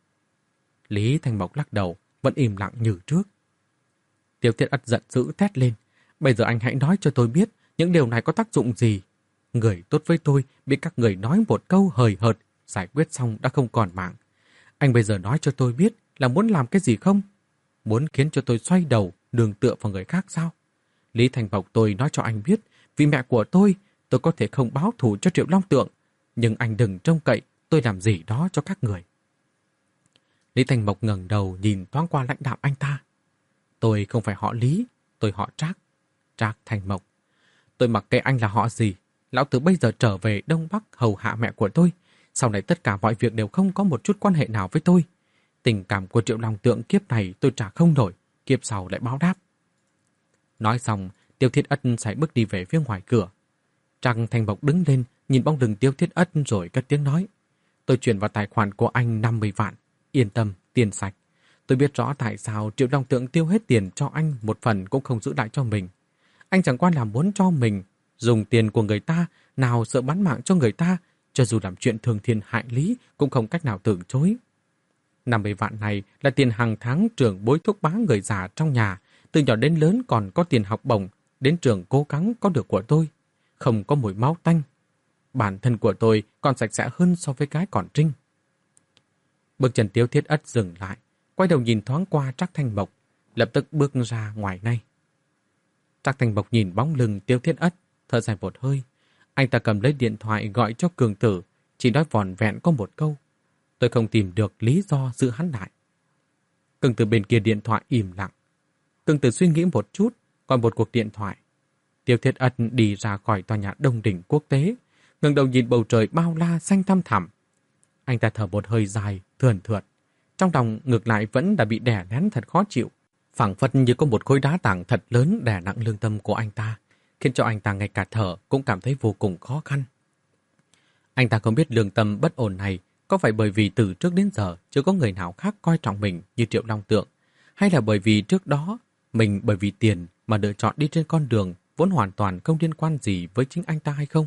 Lý Thành Mộc lắc đầu, vẫn im lặng như trước. Tiêu Thiết Ất giận dữ thét lên: Bây giờ anh hãy nói cho tôi biết những điều này có tác dụng gì? Người tốt với tôi bị các người nói một câu hời hợt, giải quyết xong đã không còn mạng. Anh bây giờ nói cho tôi biết là muốn làm cái gì không? Muốn khiến cho tôi xoay đầu, đường tựa vào người khác sao? Lý Thành Mộc, tôi nói cho anh biết, vì mẹ của tôi, tôi có thể không báo thù cho Triệu Long Tượng, nhưng anh đừng trông cậy tôi làm gì đó cho các người. Lý Thành Mộc ngẩng đầu nhìn thoáng qua lãnh đạo anh ta. Tôi không phải họ Lý, tôi họ Trác. Trác Thành Mộc. Tôi mặc kệ anh là họ gì. Lão tử bây giờ trở về Đông Bắc hầu hạ mẹ của tôi. Sau này tất cả mọi việc đều không có một chút quan hệ nào với tôi. Tình cảm của Triệu Long Tượng kiếp này tôi trả không nổi, kiếp sau lại báo đáp. Nói xong, Tiêu Thiết Ất sải bước đi về phía ngoài cửa. Trác Thành Mộc đứng lên, nhìn bóng lưng Tiêu Thiết Ất rồi cất tiếng nói. Tôi chuyển vào tài khoản của anh năm mươi vạn. Yên tâm, tiền sạch. Tôi biết rõ tại sao Triệu Long Tượng tiêu hết tiền cho anh một phần cũng không giữ lại cho mình. Anh chẳng qua là muốn cho mình dùng tiền của người ta, nào sợ bán mạng cho người ta, cho dù làm chuyện thường thiên hại lý cũng không cách nào từ chối. năm mươi vạn này là tiền hàng tháng trường bối thuốc bá người già trong nhà, từ nhỏ đến lớn còn có tiền học bổng, đến trường cố gắng có được của tôi. Không có mùi máu tanh. Bản thân của tôi còn sạch sẽ hơn so với cái còn Trinh. Bước chân Tiêu Thiết Ất dừng lại, quay đầu nhìn thoáng qua Trác Thanh Mộc, lập tức bước ra ngoài này. Trác Thanh Mộc nhìn bóng lưng Tiêu Thiết Ất, thở dài một hơi. Anh ta cầm lấy điện thoại gọi cho Cường Tử, chỉ nói vỏn vẹn có một câu. Tôi không tìm được lý do giữ hắn lại. Cường Tử bên kia điện thoại im lặng. Cường Tử suy nghĩ một chút, gọi một cuộc điện thoại. Tiêu Thiết Ất đi ra khỏi tòa nhà Đông Đỉnh Quốc tế, ngẩng đầu nhìn bầu trời bao la xanh thăm thẳm. Anh ta thở một hơi dài, thườn thượt. Trong lòng ngược lại vẫn đã bị đè nén thật khó chịu. Phảng phất như có một khối đá tảng thật lớn đè nặng lương tâm của anh ta, khiến cho anh ta ngay cả thở cũng cảm thấy vô cùng khó khăn. Anh ta không biết lương tâm bất ổn này có phải bởi vì từ trước đến giờ chưa có người nào khác coi trọng mình như Triệu Long Tượng, hay là bởi vì trước đó mình bởi vì tiền mà lựa chọn đi trên con đường vốn hoàn toàn không liên quan gì với chính anh ta hay không?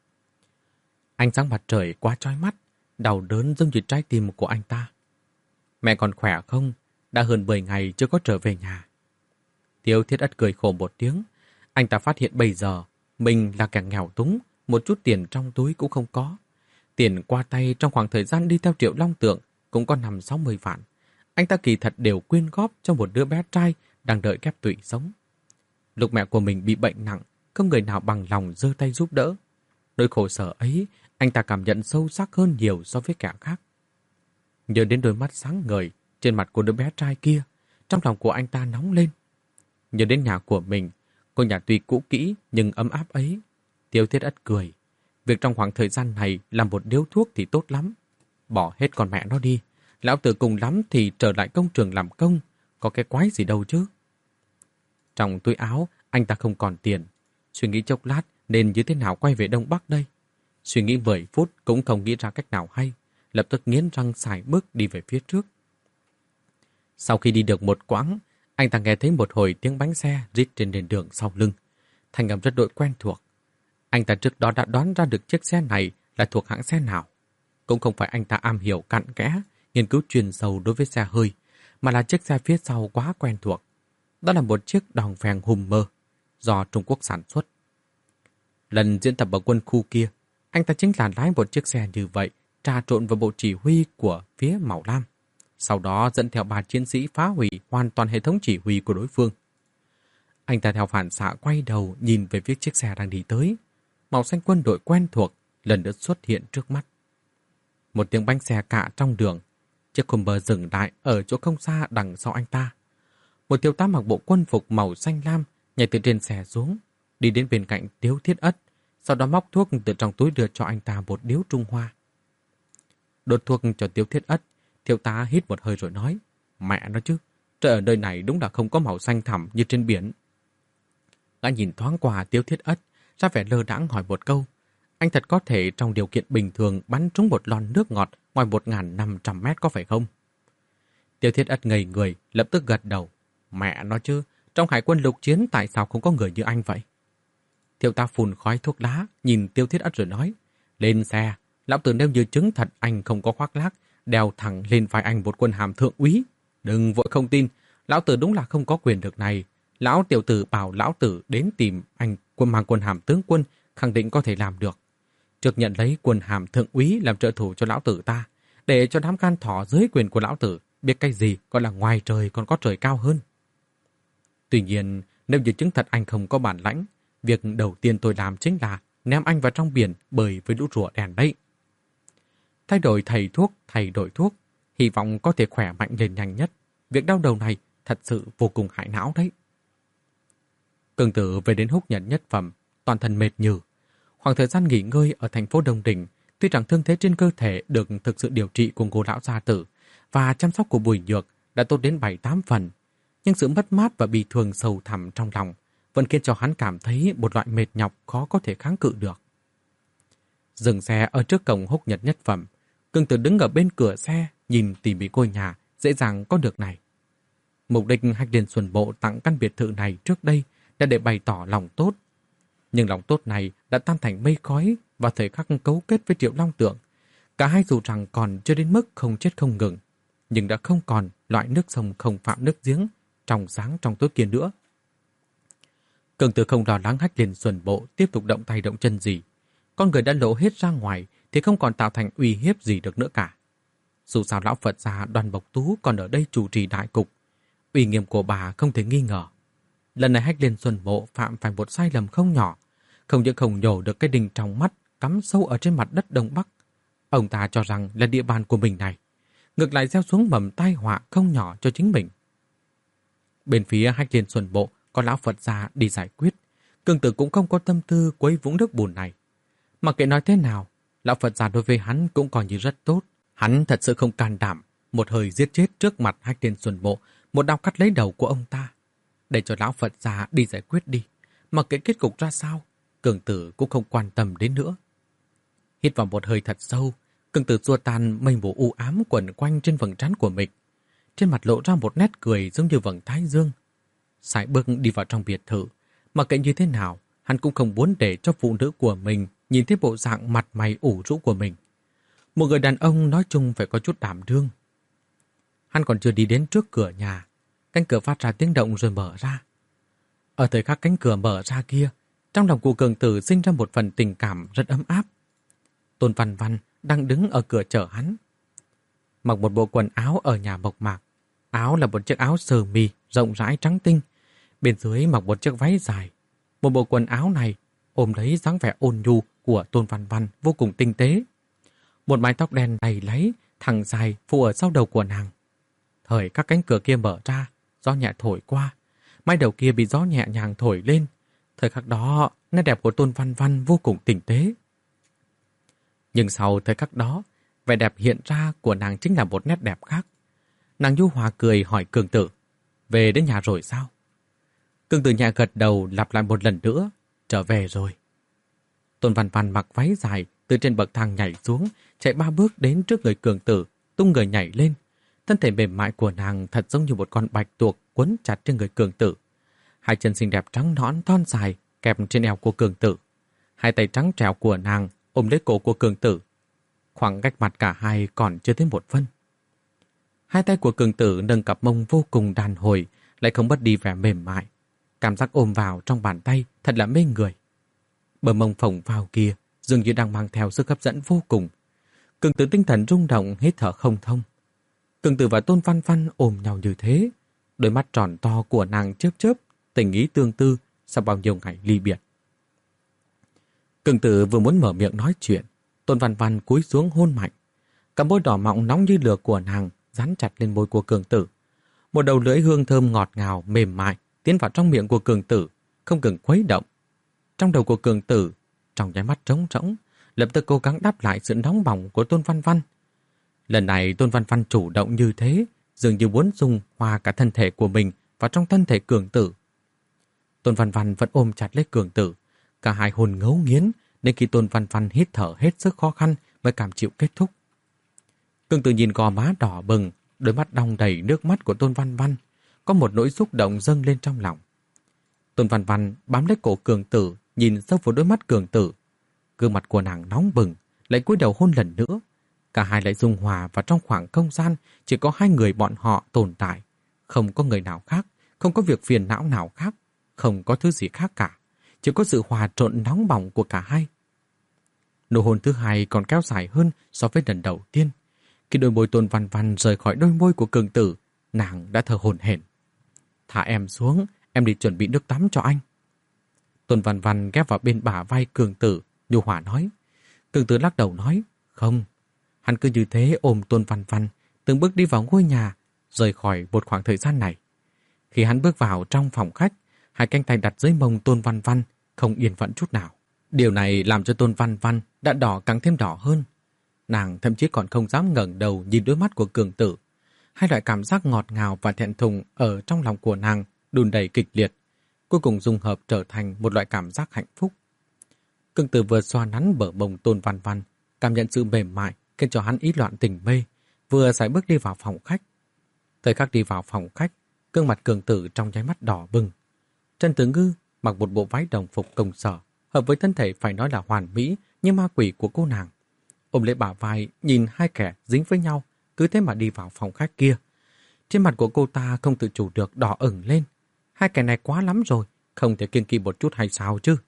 Ánh sáng mặt trời quá chói mắt, đau đớn dâng như trái tim của anh ta. Mẹ còn khỏe không? Đã hơn mười ngày chưa có trở về nhà. Tiêu Thiết Ất cười khổ một tiếng. Anh ta phát hiện bây giờ mình là kẻ nghèo túng, một chút tiền trong túi cũng không có. Tiền qua tay trong khoảng thời gian đi theo Triệu Long Tượng cũng có năm sáu mươi vạn. Anh ta kỳ thật đều quyên góp cho một đứa bé trai đang đợi ghép tụy sống. Lúc mẹ của mình bị bệnh nặng, không người nào bằng lòng giơ tay giúp đỡ. Nỗi khổ sở ấy, anh ta cảm nhận sâu sắc hơn nhiều so với kẻ khác. Nhớ đến đôi mắt sáng ngời trên mặt của đứa bé trai kia, trong lòng của anh ta nóng lên. Nhớ đến nhà của mình, ngôi nhà tuy cũ kỹ nhưng ấm áp ấy. Tiêu Thiết Ất cười. Việc trong khoảng thời gian này làm một điếu thuốc thì tốt lắm. Bỏ hết con mẹ nó đi. Lão tử cùng lắm thì trở lại công trường làm công. Có cái quái gì đâu chứ. Trong túi áo, anh ta không còn tiền. Suy nghĩ chốc lát nên như thế nào quay về Đông Bắc đây. Suy nghĩ mười phút cũng không nghĩ ra cách nào hay. Lập tức nghiến răng sải bước đi về phía trước. Sau khi đi được một quãng, anh ta nghe thấy một hồi tiếng bánh xe rít trên nền đường sau lưng. Thanh âm rất đội quen thuộc. Anh ta trước đó đã đoán ra được chiếc xe này là thuộc hãng xe nào. Cũng không phải anh ta am hiểu cặn kẽ, nghiên cứu chuyên sâu đối với xe hơi, mà là chiếc xe phía sau quá quen thuộc. Đó là một chiếc đòn phèn Hummer do Trung Quốc sản xuất. Lần diễn tập ở quân khu kia, anh ta chính là lái một chiếc xe như vậy, trà trộn vào bộ chỉ huy của phía Màu Lam. Sau đó dẫn theo ba chiến sĩ phá hủy hoàn toàn hệ thống chỉ huy của đối phương. Anh ta theo phản xạ quay đầu nhìn về phía chiếc xe đang đi tới. Màu xanh quân đội quen thuộc lần nữa xuất hiện trước mắt. Một tiếng bánh xe cạ trong đường. Chiếc Hummer dừng lại ở chỗ không xa đằng sau anh ta. Một thiếu tá mặc bộ quân phục màu xanh lam nhảy từ trên xe xuống, đi đến bên cạnh Tiêu Thiết Ất, sau đó móc thuốc từ trong túi đưa cho anh ta một điếu Trung Hoa. Đốt thuốc cho Tiêu Thiết Ất, thiếu tá hít một hơi rồi nói, mẹ nó chứ, trời ở nơi này đúng là không có màu xanh thẳm như trên biển. Gã nhìn thoáng qua Tiêu Thiết Ất, ra vẻ lơ đãng hỏi một câu, anh thật có thể trong điều kiện bình thường bắn trúng một lon nước ngọt ngoài một nghìn năm trăm mét có phải không? Tiêu Thiết Ất ngây người, lập tức gật đầu. Mẹ nó chứ, trong hải quân lục chiến tại sao không có người như anh vậy? Thiếu tá phun khói thuốc lá, nhìn Tiêu Thiết Ất rồi nói, lên xe, lão tử nêu như chứng thật anh không có khoác lác, đeo thẳng lên vai anh một quân hàm thượng úy. Đừng vội không tin, lão tử đúng là không có quyền được này. Lão tiểu tử bảo lão tử đến tìm anh quân mang quân hàm tướng quân, khẳng định có thể làm được. Trước nhận lấy quân hàm thượng úy làm trợ thủ cho lão tử ta, để cho đám can thỏ dưới quyền của lão tử biết cái gì gọi là ngoài trời còn có trời cao hơn. Tuy nhiên, nếu như chứng thật anh không có bản lãnh, việc đầu tiên tôi làm chính là ném anh vào trong biển bơi với lũ rùa đèn đấy. Thay đổi thầy thuốc, thay đổi thuốc. Hy vọng có thể khỏe mạnh lên nhanh nhất. Việc đau đầu này thật sự vô cùng hại não đấy. Cường Tử về đến Húc Nhật Nhất Phẩm, toàn thân mệt nhừ. Khoảng thời gian nghỉ ngơi ở thành phố Đông Đình, tuy rằng thương thế trên cơ thể được thực sự điều trị của Ngô lão gia tử và chăm sóc của Bùi Nhược đã tốt đến bảy tám phần, nhưng sự mất mát và bị thương sâu thẳm trong lòng vẫn khiến cho hắn cảm thấy một loại mệt nhọc khó có thể kháng cự được. Dừng xe ở trước cổng Húc Nhật Nhất Phẩm, Cường Tử đứng ở bên cửa xe nhìn tỉ mỉ ngôi nhà dễ dàng có được này. Mục đích Hách Liên Xuân Bộ tặng căn biệt thự này trước đây đã để bày tỏ lòng tốt. Nhưng lòng tốt này đã tan thành mây khói và thời khắc cấu kết với Triệu Long Tượng. Cả hai dù rằng còn chưa đến mức không chết không ngừng, nhưng đã không còn loại nước sông không phạm nước giếng, trong sáng trong tối kia nữa. Cường Tử không lo lắng Hách Liên Xuân Bộ tiếp tục động tay động chân gì. Con người đã lộ hết ra ngoài thì không còn tạo thành uy hiếp gì được nữa cả. Dù sao lão Phật gia Đoàn Bộc Tú còn ở đây chủ trì đại cục, uy nghiêm của bà không thể nghi ngờ. Lần này Hách Liên Xuân Bộ phạm phải một sai lầm không nhỏ, không những không nhổ được cái đinh trong mắt cắm sâu ở trên mặt đất Đông Bắc. Ông ta cho rằng là địa bàn của mình này, ngược lại gieo xuống mầm tai họa không nhỏ cho chính mình. Bên phía Hách Liên Xuân Bộ có lão Phật gia đi giải quyết, Cường Tử cũng không có tâm tư quấy vũng nước bùn này. Mặc kệ nói thế nào, lão Phật gia đối với hắn cũng coi như rất tốt. Hắn thật sự không can đảm một hơi giết chết trước mặt Hách Liên Xuân Bộ, một đao cắt lấy đầu của ông ta. Để cho lão Phật gia đi giải quyết đi. Mặc kệ kết cục ra sao, Cường Tử cũng không quan tâm đến nữa. Hít vào một hơi thật sâu, Cường Tử xua tan mây mù u ám quẩn quanh trên vầng trán của mình. Trên mặt lộ ra một nét cười giống như vầng thái dương. Sải bước đi vào trong biệt thự. Mặc kệ như thế nào, hắn cũng không muốn để cho phụ nữ của mình nhìn thấy bộ dạng mặt mày ủ rũ của mình. Một người đàn ông nói chung phải có chút đảm đương. Hắn còn chưa đi đến trước cửa nhà, cánh cửa phát ra tiếng động rồi mở ra. Ở thời khắc cánh cửa mở ra kia, trong lòng của Cường Tử sinh ra một phần tình cảm rất ấm áp. Tôn Văn Văn đang đứng ở cửa chờ hắn. Mặc một bộ quần áo ở nhà mộc mạc. Áo là một chiếc áo sơ mi rộng rãi trắng tinh. Bên dưới mặc một chiếc váy dài. Một bộ quần áo này ôm lấy dáng vẻ ôn nhu của Tôn Văn Văn vô cùng tinh tế. Một mái tóc đen đầy láy, thẳng dài phủ ở sau đầu của nàng. Thời các cánh cửa kia mở ra, gió nhẹ thổi qua. Mái đầu kia bị gió nhẹ nhàng thổi lên. Thời khắc đó, nét đẹp của Tôn Văn Văn vô cùng tinh tế. Nhưng sau thời khắc đó, vẻ đẹp hiện ra của nàng chính là một nét đẹp khác. Nàng nhu hòa cười hỏi Cường Tử, về đến nhà rồi sao? Cường Tử nhẹ gật đầu lặp lại một lần nữa, trở về rồi. Tôn Văn Văn mặc váy dài, từ trên bậc thang nhảy xuống, chạy ba bước đến trước người Cường Tử, tung người nhảy lên. Thân thể mềm mại của nàng thật giống như một con bạch tuộc quấn chặt trên người Cường Tử. Hai chân xinh đẹp trắng nõn thon dài kẹp trên eo của Cường Tử. Hai tay trắng trẻo của nàng ôm lấy cổ của Cường Tử. Khoảng cách mặt cả hai còn chưa tới một phân. Hai tay của Cường Tử nâng cặp mông vô cùng đàn hồi, lại không mất đi vẻ mềm mại. Cảm giác ôm vào trong bàn tay thật là mê người. Bờ mông phồng vào kia dường như đang mang theo sức hấp dẫn vô cùng. Cường Tử tinh thần rung động, hít thở không thông. Cường Tử và Tôn Văn Văn ôm nhau như thế, đôi mắt tròn to của nàng chớp chớp, tình ý tương tư sau bao nhiêu ngày ly biệt. Cường Tử vừa muốn mở miệng nói chuyện, Tôn Văn Văn cúi xuống hôn mạnh. Cả môi đỏ mọng nóng như lửa của nàng dán chặt lên môi của Cường Tử. Một đầu lưỡi hương thơm ngọt ngào mềm mại tiến vào trong miệng của Cường Tử, không ngừng khuấy động. Trong đầu của Cường Tử, trong nháy mắt trống rỗng, lập tức cố gắng đáp lại sự nóng bỏng của Tôn Văn Văn. Lần này Tôn Văn Văn chủ động như thế, dường như muốn dung hòa cả thân thể của mình vào trong thân thể Cường Tử. Tôn Văn Văn vẫn ôm chặt lấy Cường Tử, cả hai hồn ngấu nghiến, đến khi Tôn Văn Văn hít thở hết sức khó khăn mới cảm chịu kết thúc. Cường Tử nhìn gò má đỏ bừng, đôi mắt đong đầy nước mắt của Tôn Văn Văn, có một nỗi xúc động dâng lên trong lòng. Tôn Văn Văn bám lấy cổ Cường Tử, nhìn sâu vào đôi mắt Cường Tử. Gương mặt của nàng nóng bừng, lại cúi đầu hôn lần nữa. Cả hai lại dung hòa vào trong khoảng không gian chỉ có hai người bọn họ tồn tại. Không có người nào khác, không có việc phiền não nào khác, không có thứ gì khác cả. Chỉ có sự hòa trộn nóng bỏng của cả hai. Nụ hôn thứ hai còn kéo dài hơn so với lần đầu tiên. Khi đôi môi Tôn Văn Văn rời khỏi đôi môi của Cường Tử, nàng đã thở hổn hển. Thả em xuống, em đi chuẩn bị nước tắm cho anh. Tôn Văn Văn ghép vào bên bả vai Cường Tử, nhu hòa nói. Cường Tử lắc đầu nói, không. Hắn cứ như thế ôm Tôn Văn Văn, từng bước đi vào ngôi nhà, rời khỏi một khoảng thời gian này. Khi hắn bước vào trong phòng khách, hai cánh tay đặt dưới mông Tôn Văn Văn, không yên phận chút nào. Điều này làm cho Tôn Văn Văn đã đỏ càng thêm đỏ hơn. Nàng thậm chí còn không dám ngẩng đầu nhìn đôi mắt của Cường Tử. Hai loại cảm giác ngọt ngào và thẹn thùng ở trong lòng của nàng đùn đẩy kịch liệt, cuối cùng dung hợp trở thành một loại cảm giác hạnh phúc. Cường Tử vừa xoa nắn bờ mông Tôn Văn Văn, cảm nhận sự mềm mại khiến cho hắn ý loạn tình mê, vừa sải bước đi vào phòng khách. Thời khắc đi vào phòng khách, gương mặt Cường Tử trong nháy mắt đỏ bừng. Trần Tử Ngư mặc một bộ váy đồng phục công sở, hợp với thân thể phải nói là hoàn mỹ như ma quỷ của cô nàng. Ôm lấy bả vai, nhìn hai kẻ dính với nhau, cứ thế mà đi vào phòng khách kia. Trên mặt của cô ta không tự chủ được đỏ ửng lên. Hai kẻ này quá lắm rồi, không thể kiêng kỵ một chút hay sao chứ.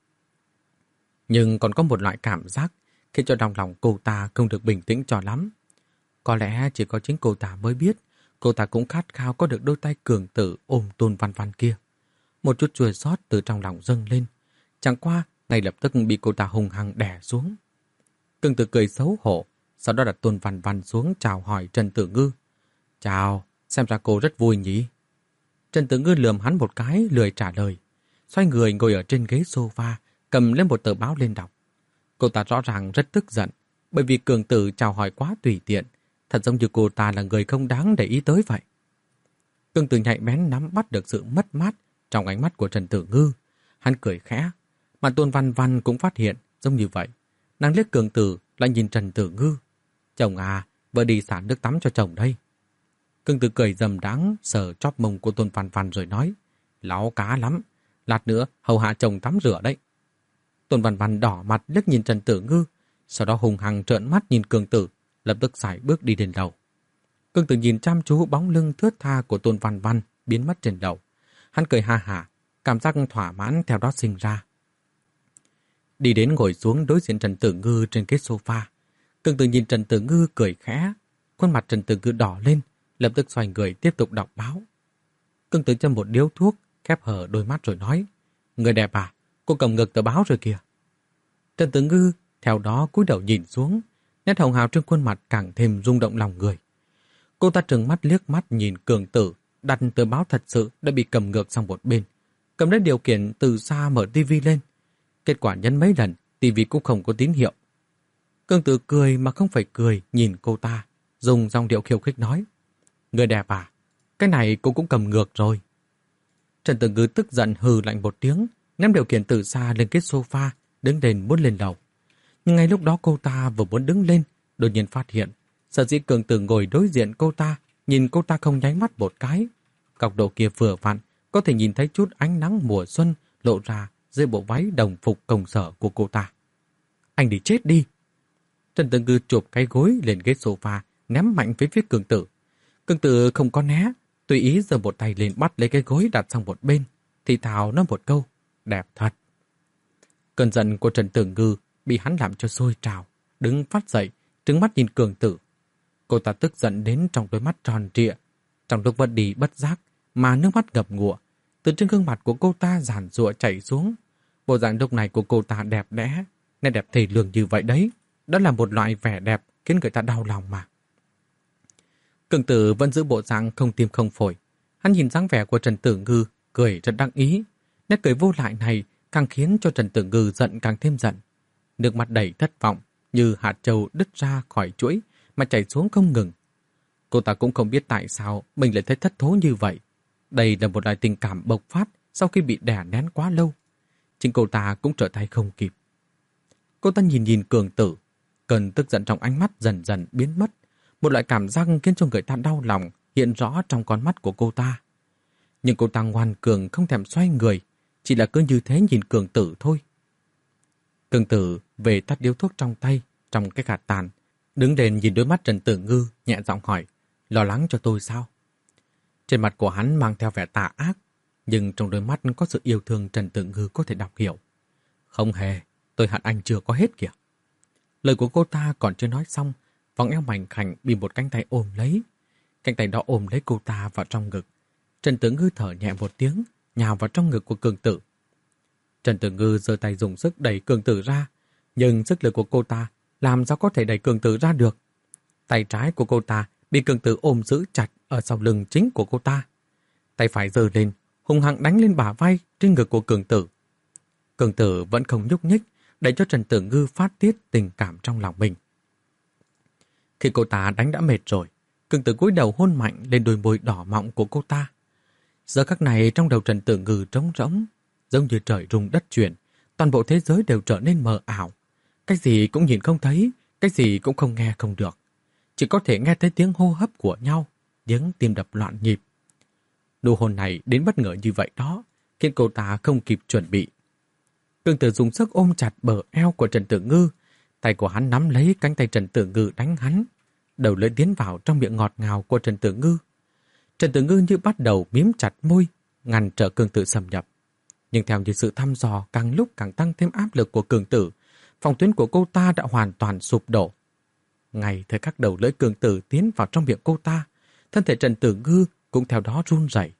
Nhưng còn có một loại cảm giác khiến cho trong lòng cô ta không được bình tĩnh cho lắm. Có lẽ chỉ có chính cô ta mới biết, cô ta cũng khát khao có được đôi tay Cường Tử ôm Tôn Văn Văn kia. Một chút chua xót từ trong lòng dâng lên. Chẳng qua, ngay lập tức bị cô ta hung hăng đè xuống. Cường Tử cười xấu hổ, sau đó đặt Tôn Văn Văn xuống chào hỏi Trần Tử Ngư. Chào, xem ra cô rất vui nhỉ? Trần Tử Ngư lườm hắn một cái, lười trả lời. Xoay người ngồi ở trên ghế sofa, cầm lên một tờ báo lên đọc. Cô ta rõ ràng rất tức giận, bởi vì Cường Tử chào hỏi quá tùy tiện, thật giống như cô ta là người không đáng để ý tới vậy. Cường Tử nhạy bén nắm bắt được sự mất mát trong ánh mắt của Trần Tử Ngư. Hắn cười khẽ, mà Tôn Văn Văn cũng phát hiện giống như vậy. Nàng liếc Cường Tử lại nhìn Trần Tử Ngư. Chồng à, vợ đi xả nước tắm cho chồng đây. Cường Tử cười dầm đáng, sờ chóp mông của Tôn Văn Văn rồi nói, láo cá lắm, lát nữa hầu hạ chồng tắm rửa đấy. Tôn Văn Văn đỏ mặt liếc nhìn Trần Tử Ngư, sau đó hùng hăng trợn mắt nhìn Cường Tử, lập tức sải bước đi đến lầu. Cường Tử nhìn chăm chú bóng lưng thướt tha của Tôn Văn Văn biến mất trên lầu. Hắn cười ha hả, cảm giác thỏa mãn theo đó sinh ra. Đi đến ngồi xuống đối diện Trần Tử Ngư trên ghế sofa. Cường Tử nhìn Trần Tử Ngư cười khẽ, khuôn mặt Trần Tử Ngư đỏ lên, lập tức xoay người tiếp tục đọc báo. Cường Tử châm một điếu thuốc, khép hở đôi mắt rồi nói, người đẹp à, cô cầm ngược tờ báo rồi kìa. Trần Tử Ngư theo đó cúi đầu nhìn xuống, nét hồng hào trên khuôn mặt càng thêm rung động lòng người. Cô ta trừng mắt liếc mắt nhìn Cường Tử, đặt tờ báo thật sự đã bị cầm ngược sang một bên, cầm lấy điều khiển từ xa mở tivi lên. Kết quả nhấn mấy lần, tivi cũng không có tín hiệu. Cường Tử cười mà không phải cười nhìn cô ta, dùng giọng điệu khiêu khích nói, người đẹp à, cái này cô cũng cầm ngược rồi. Trần Tử Ngư tức giận hừ lạnh một tiếng, ném điều khiển từ xa lên cái sofa, đứng lên muốn lên lầu. Nhưng ngay lúc đó cô ta vừa muốn đứng lên, đột nhiên phát hiện, sở dĩ Cường Tử ngồi đối diện cô ta, nhìn cô ta không nháy mắt một cái. Góc độ kia vừa vặn, có thể nhìn thấy chút ánh nắng mùa xuân lộ ra dưới bộ váy đồng phục công sở của cô ta. Anh đi chết đi! Trần Tử Ngư chụp cái gối lên ghế sofa, ném mạnh về phía Cường Tử. Cường Tử không có né, tùy ý giơ một tay lên bắt lấy cái gối đặt sang một bên, thì thào nói một câu, đẹp thật. Cơn giận của Trần Tử Ngư bị hắn làm cho sôi trào, đứng phát dậy, trừng mắt nhìn Cường Tử. Cô ta tức giận đến trong đôi mắt tròn trịa, trong lúc bất đi bất giác mà nước mắt ngập ngụa, từ trên gương mặt của cô ta giàn giụa chảy xuống. Bộ dạng lúc này của cô ta đẹp đẽ, nét đẹp thể lường như vậy đấy, đó là một loại vẻ đẹp khiến người ta đau lòng mà. Cường Tử vẫn giữ bộ dạng không tim không phổi. Hắn nhìn dáng vẻ của Trần Tử Ngư, cười rất đắc ý. Nét cười vô lại này càng khiến cho Trần Tử Ngư giận càng thêm giận. Nước mắt đầy thất vọng, như hạt châu đứt ra khỏi chuỗi mà chảy xuống không ngừng. Cô ta cũng không biết tại sao mình lại thấy thất thố như vậy. Đây là một loại tình cảm bộc phát sau khi bị đè nén quá lâu. Chính cô ta cũng trở tay không kịp. Cô ta nhìn nhìn Cường Tử, cơn tức giận trong ánh mắt dần dần biến mất. Một loại cảm giác khiến cho người ta đau lòng hiện rõ trong con mắt của cô ta. Nhưng cô ta ngoan cường không thèm xoay người, chỉ là cứ như thế nhìn Cường Tử thôi. Cường Tử về tắt điếu thuốc trong tay, trong cái gạt tàn, đứng lên nhìn đôi mắt Trần Tử Ngư, nhẹ giọng hỏi, lo lắng cho tôi sao? Trên mặt của hắn mang theo vẻ tà ác, nhưng trong đôi mắt có sự yêu thương Trần Tử Ngư có thể đọc hiểu. Không hề, tôi hận anh chưa có hết kìa. Lời của cô ta còn chưa nói xong, vòng eo mảnh khảnh bị một cánh tay ôm lấy. Cánh tay đó ôm lấy cô ta vào trong ngực. Trần Tử Ngư thở nhẹ một tiếng, nhào vào trong ngực của Cường Tử. Trần Tử Ngư giơ tay dùng sức đẩy Cường Tử ra, nhưng sức lực của cô ta làm sao có thể đẩy Cường Tử ra được. Tay trái của cô ta bị cường tử ôm giữ chặt ở sau lưng chính của cô ta. Tay phải giơ lên, hùng hăng đánh lên bả vai trên ngực của cường tử. Cường tử vẫn không nhúc nhích, để cho Trần Tử Ngư phát tiết tình cảm trong lòng mình. Khi cô ta đánh đã mệt rồi, cường tử cúi đầu hôn mạnh lên đôi môi đỏ mọng của cô ta. Giờ khắc này trong đầu Trần Tử Ngư trống rỗng, giống như trời rung đất chuyển, toàn bộ thế giới đều trở nên mờ ảo. Cái gì cũng nhìn không thấy, cái gì cũng không nghe không được. Chỉ có thể nghe thấy tiếng hô hấp của nhau, tiếng tim đập loạn nhịp. Nụ hôn này đến bất ngờ như vậy đó, khiến cô ta không kịp chuẩn bị. Cường tử dùng sức ôm chặt bờ eo của Trần Tử Ngư, tay của hắn nắm lấy cánh tay Trần Tử Ngư đánh hắn, đầu lưỡi tiến vào trong miệng ngọt ngào của Trần Tử Ngư. Trần Tử Ngư như bắt đầu mím chặt môi, ngăn trở cường tử xâm nhập. Nhưng theo như sự thăm dò càng lúc càng tăng thêm áp lực của cường tử, phòng tuyến của cô ta đã hoàn toàn sụp đổ. Ngay thời khắc đầu lưỡi cường tử tiến vào trong miệng cô ta, thân thể Trần Tử Ngư cũng theo đó run rẩy.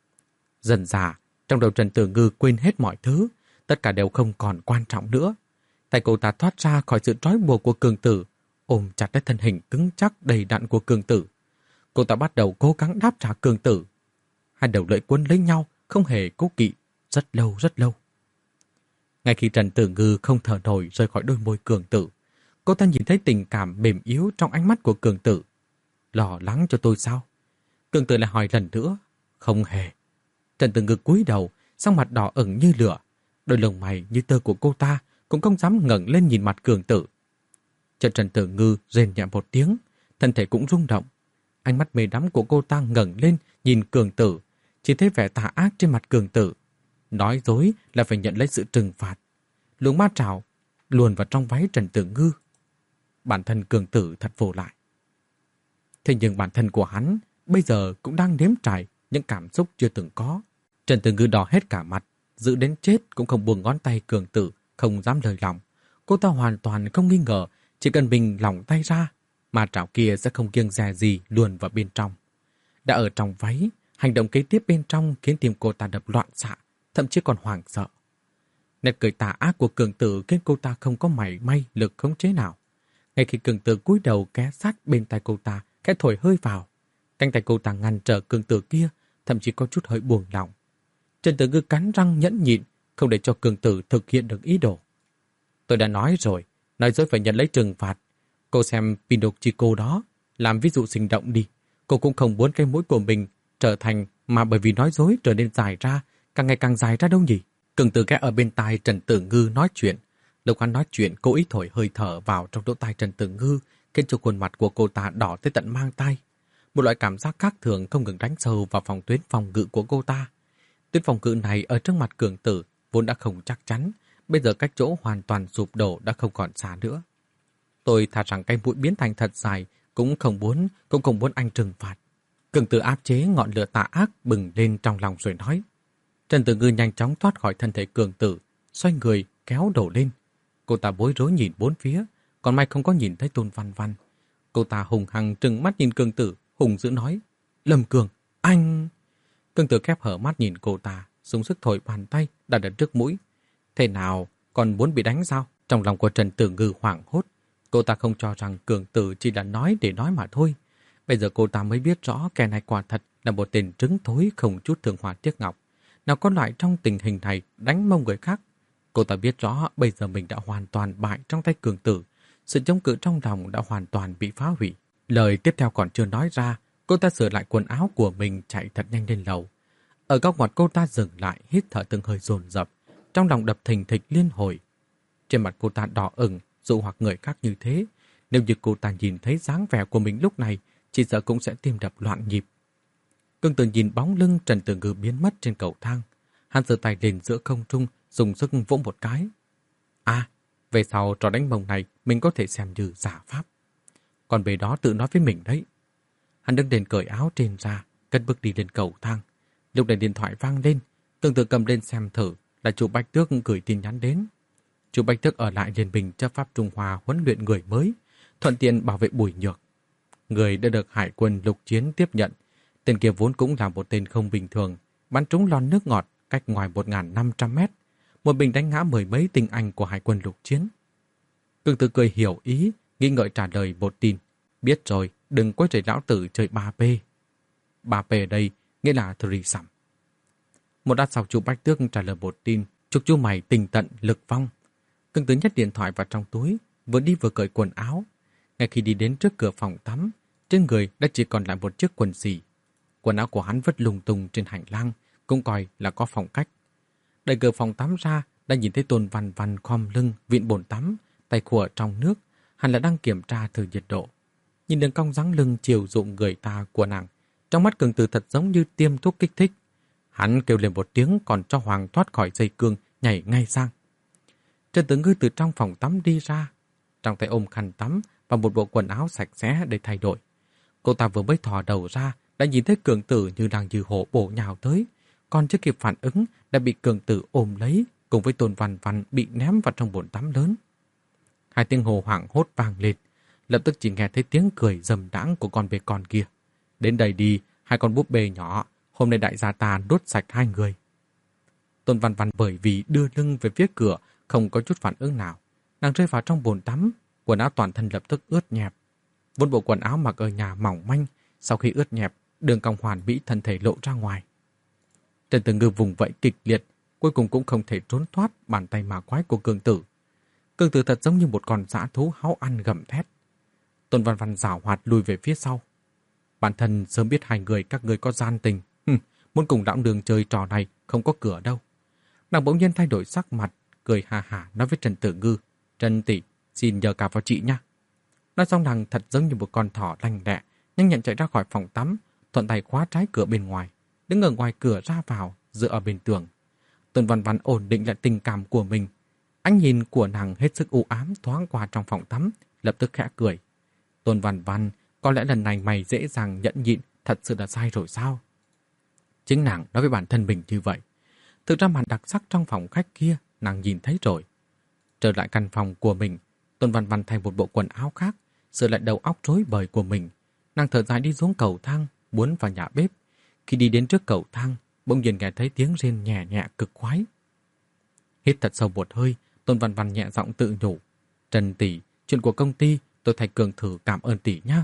Dần dà, trong đầu Trần Tử Ngư quên hết mọi thứ, tất cả đều không còn quan trọng nữa. Tay cô ta thoát ra khỏi sự trói buộc của cường tử, ôm chặt lấy thân hình cứng chắc đầy đặn của cường tử. Cô ta bắt đầu cố gắng đáp trả cường tử. Hai đầu lưỡi quấn lấy nhau, không hề cố kỵ, rất lâu rất lâu. Ngay khi Trần Tử Ngư không thở nổi rời khỏi đôi môi cường tử, cô ta nhìn thấy tình cảm mềm yếu trong ánh mắt của cường tử. Lo lắng cho tôi sao? Cường tử lại hỏi lần nữa. Không hề. Trần Tử Ngư cúi đầu, sắc mặt đỏ ửng như lửa. Đôi lông mày như tơ của cô ta cũng không dám ngẩng lên nhìn mặt cường tử. Chợt Trần Tử Ngư rên nhẹ một tiếng, thân thể cũng rung động. Ánh mắt mê đắm của cô ta ngẩng lên nhìn cường tử, chỉ thấy vẻ tà ác trên mặt cường tử. Nói dối là phải nhận lấy sự trừng phạt. Luồng ma trảo luồn vào trong váy Trần Tử Ngư. Bản thân cường tử thật vô lại. Thế nhưng bản thân của hắn bây giờ cũng đang nếm trải những cảm xúc chưa từng có. Trần Tử Ngư đỏ hết cả mặt, giữ đến chết cũng không buông ngón tay cường tử, không dám lời lòng. Cô ta hoàn toàn không nghi ngờ, chỉ cần mình lỏng tay ra, ma trảo kia sẽ không kiêng dè gì luồn vào bên trong. Đã ở trong váy, hành động kế tiếp bên trong khiến tim cô ta đập loạn xạ, thậm chí còn hoảng sợ. Nét cười tà ác của cường tử khiến cô ta không có mảy may lực khống chế nào. Ngay khi cường tử cúi đầu ghé sát bên tai cô ta, khẽ thổi hơi vào, cánh tay cô ta ngăn trở cường tử kia, thậm chí có chút hơi buồn lòng. Trần Tử Ngư cắn răng nhẫn nhịn, không để cho cường tử thực hiện được ý đồ. Tôi đã nói rồi, nói dối phải nhận lấy trừng phạt. Cô xem Pinocchio đó, làm ví dụ sinh động đi. Cô cũng không muốn cái mũi của mình trở thành mà bởi vì nói dối trở nên dài ra, càng ngày càng dài ra đâu nhỉ? Cường tử ghé ở bên tai Trần Tử Ngư nói chuyện. Lúc hắn nói chuyện, cố ý thổi hơi thở vào trong lỗ tai Trần Tử Ngư, khiến cho khuôn mặt của cô ta đỏ tới tận mang tai. Một loại cảm giác khác thường không ngừng đánh sâu vào phòng tuyến phòng ngự của cô ta. Tuyến phòng ngự này ở trước mặt cường tử vốn đã không chắc chắn, bây giờ cách chỗ hoàn toàn sụp đổ đã không còn xa nữa. Tôi thà rằng cái mũi biến thành thật dài cũng không muốn, cũng không muốn anh trừng phạt. Cường tử áp chế ngọn lửa tà ác bừng lên trong lòng rồi nói. Trần Tử Ngư nhanh chóng thoát khỏi thân thể cường tử, xoay người kéo đổ lên. Cô ta bối rối nhìn bốn phía, còn may không có nhìn thấy Tôn Văn Văn. Cô ta hùng hăng trừng mắt nhìn cường tử, hùng dữ nói. Lâm Cường, anh... Cường tử khép hở mắt nhìn cô ta, dùng sức thổi bàn tay đặt ở trước mũi. Thế nào, còn muốn bị đánh sao? Trong lòng của Trần Tử Ngư hoảng hốt. Cô ta không cho rằng cường tử chỉ là nói để nói mà thôi. Bây giờ cô ta mới biết rõ kẻ này quả thật là một tên trứng thối không chút thương hoa tiếc ngọc. Nào có loại trong tình hình này đánh mông người khác. Cô ta biết rõ bây giờ mình đã hoàn toàn bại trong tay cường tử. Sự chống cự trong lòng đã hoàn toàn bị phá hủy. Lời tiếp theo còn chưa nói ra, cô ta sửa lại quần áo của mình chạy thật nhanh lên lầu. Ở góc ngoặt cô ta dừng lại, hít thở từng hơi dồn dập, trong lòng đập thình thịch liên hồi. Trên mặt cô ta đỏ ửng, dụ hoặc người khác như thế. Nếu như cô ta nhìn thấy dáng vẻ của mình lúc này, chỉ sợ cũng sẽ tim đập loạn nhịp. Cường tử nhìn bóng lưng Trần Tử Ngư biến mất trên cầu thang. Hắn giơ tay lên giữa không trung, dùng sức vỗ một cái. À, về sau trò đánh mông này mình có thể xem như giả pháp. Còn về đó tự nói với mình đấy. Hắn đứng lên cởi áo trên ra, cất bước đi lên cầu thang. Lúc này điện thoại vang lên, Cường tử cầm lên xem thử, là chủ Bạch Tước gửi tin nhắn đến. Chủ Bạch Tước ở lại Liên Bình chấp pháp Trung Hoa huấn luyện người mới, thuận tiện bảo vệ Bùi Nhược. Người đã được Hải quân Lục Chiến tiếp nhận. Tên kia vốn cũng là một tên không bình thường, bắn trúng lon nước ngọt cách ngoài một nghìn năm trăm mét. Một bình đánh ngã mười mấy tinh anh của Hải quân Lục Chiến. Cường tử cười hiểu ý, nghi ngợi trả lời một tin. Biết rồi, đừng quấy rầy lão tử chơi ba P. ba P ở đây nghĩa là threesome. Một lát sau chú Bách Tước trả lời một tin, chúc chú mày tình tận lực vong. Cưng Tử nhét điện thoại vào trong túi, vừa đi vừa cởi quần áo. Ngay khi đi đến trước cửa phòng tắm, trên người đã chỉ còn lại một chiếc quần xì. Quần áo của hắn vứt lung tung trên hành lang, cũng coi là có phong cách. Đẩy cửa phòng tắm ra, đã nhìn thấy Tôn Văn Văn khom lưng vịn bồn tắm, tay khua trong nước, hẳn là đang kiểm tra thử nhiệt độ. Nhìn đường cong dáng lưng chiều dụng người ta của nàng, trong mắt Cường Tử thật giống như tiêm thuốc kích thích. Hắn kêu lên một tiếng còn cho Hoàng thoát khỏi dây cương, nhảy ngay sang. Trần Tử Ngư từ trong phòng tắm đi ra, trong tay ôm khăn tắm và một bộ quần áo sạch sẽ để thay đổi. Cô ta vừa mới thò đầu ra, đã nhìn thấy Cường Tử như đang như hổ bổ nhào tới, còn chưa kịp phản ứng đã bị Cường Tử ôm lấy, cùng với Tôn Văn Văn bị ném vào trong bồn tắm lớn. Hai tiếng hô hoảng hốt vang lên, lập tức chỉ nghe thấy tiếng cười rầm rãng của con bê con kia. Đến đây đi, hai con búp bê nhỏ, hôm nay đại gia ta đốt sạch hai người. Tôn Văn Văn bởi vì đưa lưng về phía cửa, không có chút phản ứng nào. Nàng rơi vào trong bồn tắm, quần áo toàn thân lập tức ướt nhẹp. Vốn bộ quần áo mặc ở nhà mỏng manh, sau khi ướt nhẹp, đường cong hoàn mỹ thân thể lộ ra ngoài. Trần Tử Ngư vùng vẫy kịch liệt, cuối cùng cũng không thể trốn thoát bàn tay ma quái của Cường Tử. Cường Tử thật giống như một con dã thú háo ăn gầm thét. Tôn Văn Văn giảo hoạt lùi về phía sau. Bản thân sớm biết hai người các người có gian tình, Hừm, muốn cùng lão đường chơi trò này không có cửa đâu. Nàng bỗng nhiên thay đổi sắc mặt, cười hà hả nói với Trần Tử Ngư, Trần tỷ, xin nhờ cả vào chị nha. Nói xong nàng thật giống như một con thỏ lanh lẹ, nhanh nhẹn chạy ra khỏi phòng tắm, thuận tay khóa trái cửa bên ngoài, đứng ở ngoài cửa ra vào, dựa ở bên tường. Tôn Văn Văn ổn định lại tình cảm của mình. Ánh nhìn của nàng hết sức u ám thoáng qua trong phòng tắm, lập tức khẽ cười. Tôn Văn Văn, có lẽ lần này mày dễ dàng nhẫn nhịn, thật sự là sai rồi sao? Chính nàng nói với bản thân mình như vậy. Thực ra màn đặc sắc trong phòng khách kia, nàng nhìn thấy rồi. Trở lại căn phòng của mình, Tôn Văn Văn thay một bộ quần áo khác, sửa lại đầu óc rối bời của mình. Nàng thở dài đi xuống cầu thang, muốn vào nhà bếp. Khi đi đến trước cầu thang, bỗng nhiên nghe thấy tiếng rên nhẹ nhẹ cực khoái. Hít thật sâu một hơi, Tôn Văn Văn nhẹ giọng tự nhủ. Trần tỷ, chuyện của công ty, tôi thay Cường thử cảm ơn tỷ nhá.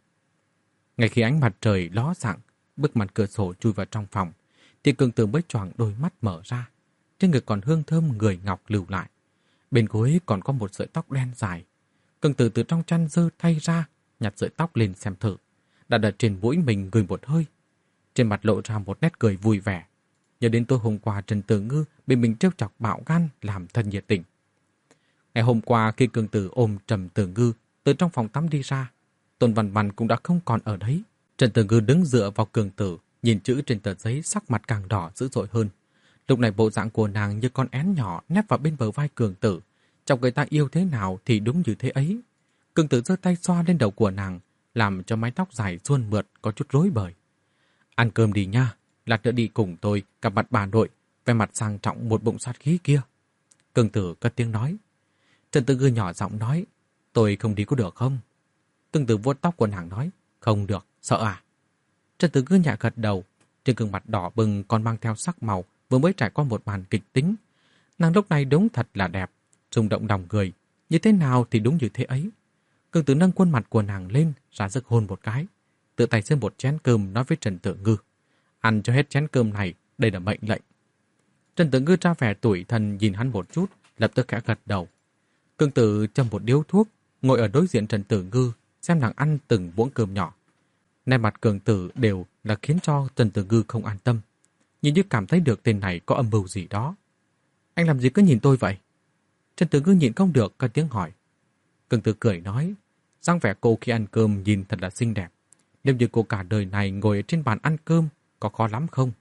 Ngay khi ánh mặt trời ló dạng, bước mặt cửa sổ chui vào trong phòng, thì Cường Tử mới choàng đôi mắt mở ra. Trên người còn hương thơm người ngọc lưu lại. Bên gối còn có một sợi tóc đen dài. Cường Tử từ trong chăn dơ thay ra, nhặt sợi tóc lên xem thử. Đặt ở trên mũi mình ngửi một hơi. Trên mặt lộ ra một nét cười vui vẻ. Nhớ đến tối hôm qua Trần Tử Ngư bị mình trêu chọc bạo gan làm thân nhiệt tình. Ngày hôm qua khi Cường Tử ôm Trầm Tử Ngư từ trong phòng tắm đi ra, Tôn Văn Văn cũng đã không còn ở đấy. Trần Tử Ngư đứng dựa vào Cường Tử, nhìn chữ trên tờ giấy, sắc mặt càng đỏ dữ dội hơn. Lúc này bộ dạng của nàng như con én nhỏ nép vào bên bờ vai Cường Tử. Chồng người ta yêu thế nào thì đúng như thế ấy. Cường Tử giơ tay xoa lên đầu của nàng, làm cho mái tóc dài suôn mượt có chút rối bời. Ăn cơm đi nha, lát nữa đi cùng tôi gặp mặt bà nội, vẻ mặt sang trọng một bụng sát khí kia. Cường Tử cất tiếng nói. Trần Tử Ngư nhỏ giọng nói, tôi không đi có được không? Cường Tử vuốt tóc của nàng nói, không được, sợ à? Trần Tử Ngư nhẹ gật đầu, trên gương mặt đỏ bừng còn mang theo sắc màu, vừa mới trải qua một màn kịch tính. Nàng lúc này đúng thật là đẹp, rung động lòng người, như thế nào thì đúng như thế ấy. Cường Tử nâng khuôn mặt của nàng lên, ra sức hôn một cái, tự tay xếp một chén cơm nói với Trần Tử Ngư, ăn cho hết chén cơm này, đây là mệnh lệnh. Trần Tử Ngư ra vẻ tủi thân nhìn hắn một chút, lập tức khẽ gật đầu. Cường Tử châm một điếu thuốc, ngồi ở đối diện Trần Tử Ngư, xem nàng ăn từng muỗng cơm nhỏ. Nét mặt Cường Tử đều là khiến cho Trần Tử Ngư không an tâm, nhìn như cảm thấy được tên này có âm mưu gì đó. Anh làm gì cứ nhìn tôi vậy? Trần Tử Ngư nhịn không được cất tiếng hỏi. Cường Tử cười nói, dáng vẻ cô khi ăn cơm nhìn thật là xinh đẹp. Nếu như cô cả đời này ngồi ở trên bàn ăn cơm, có khó lắm không?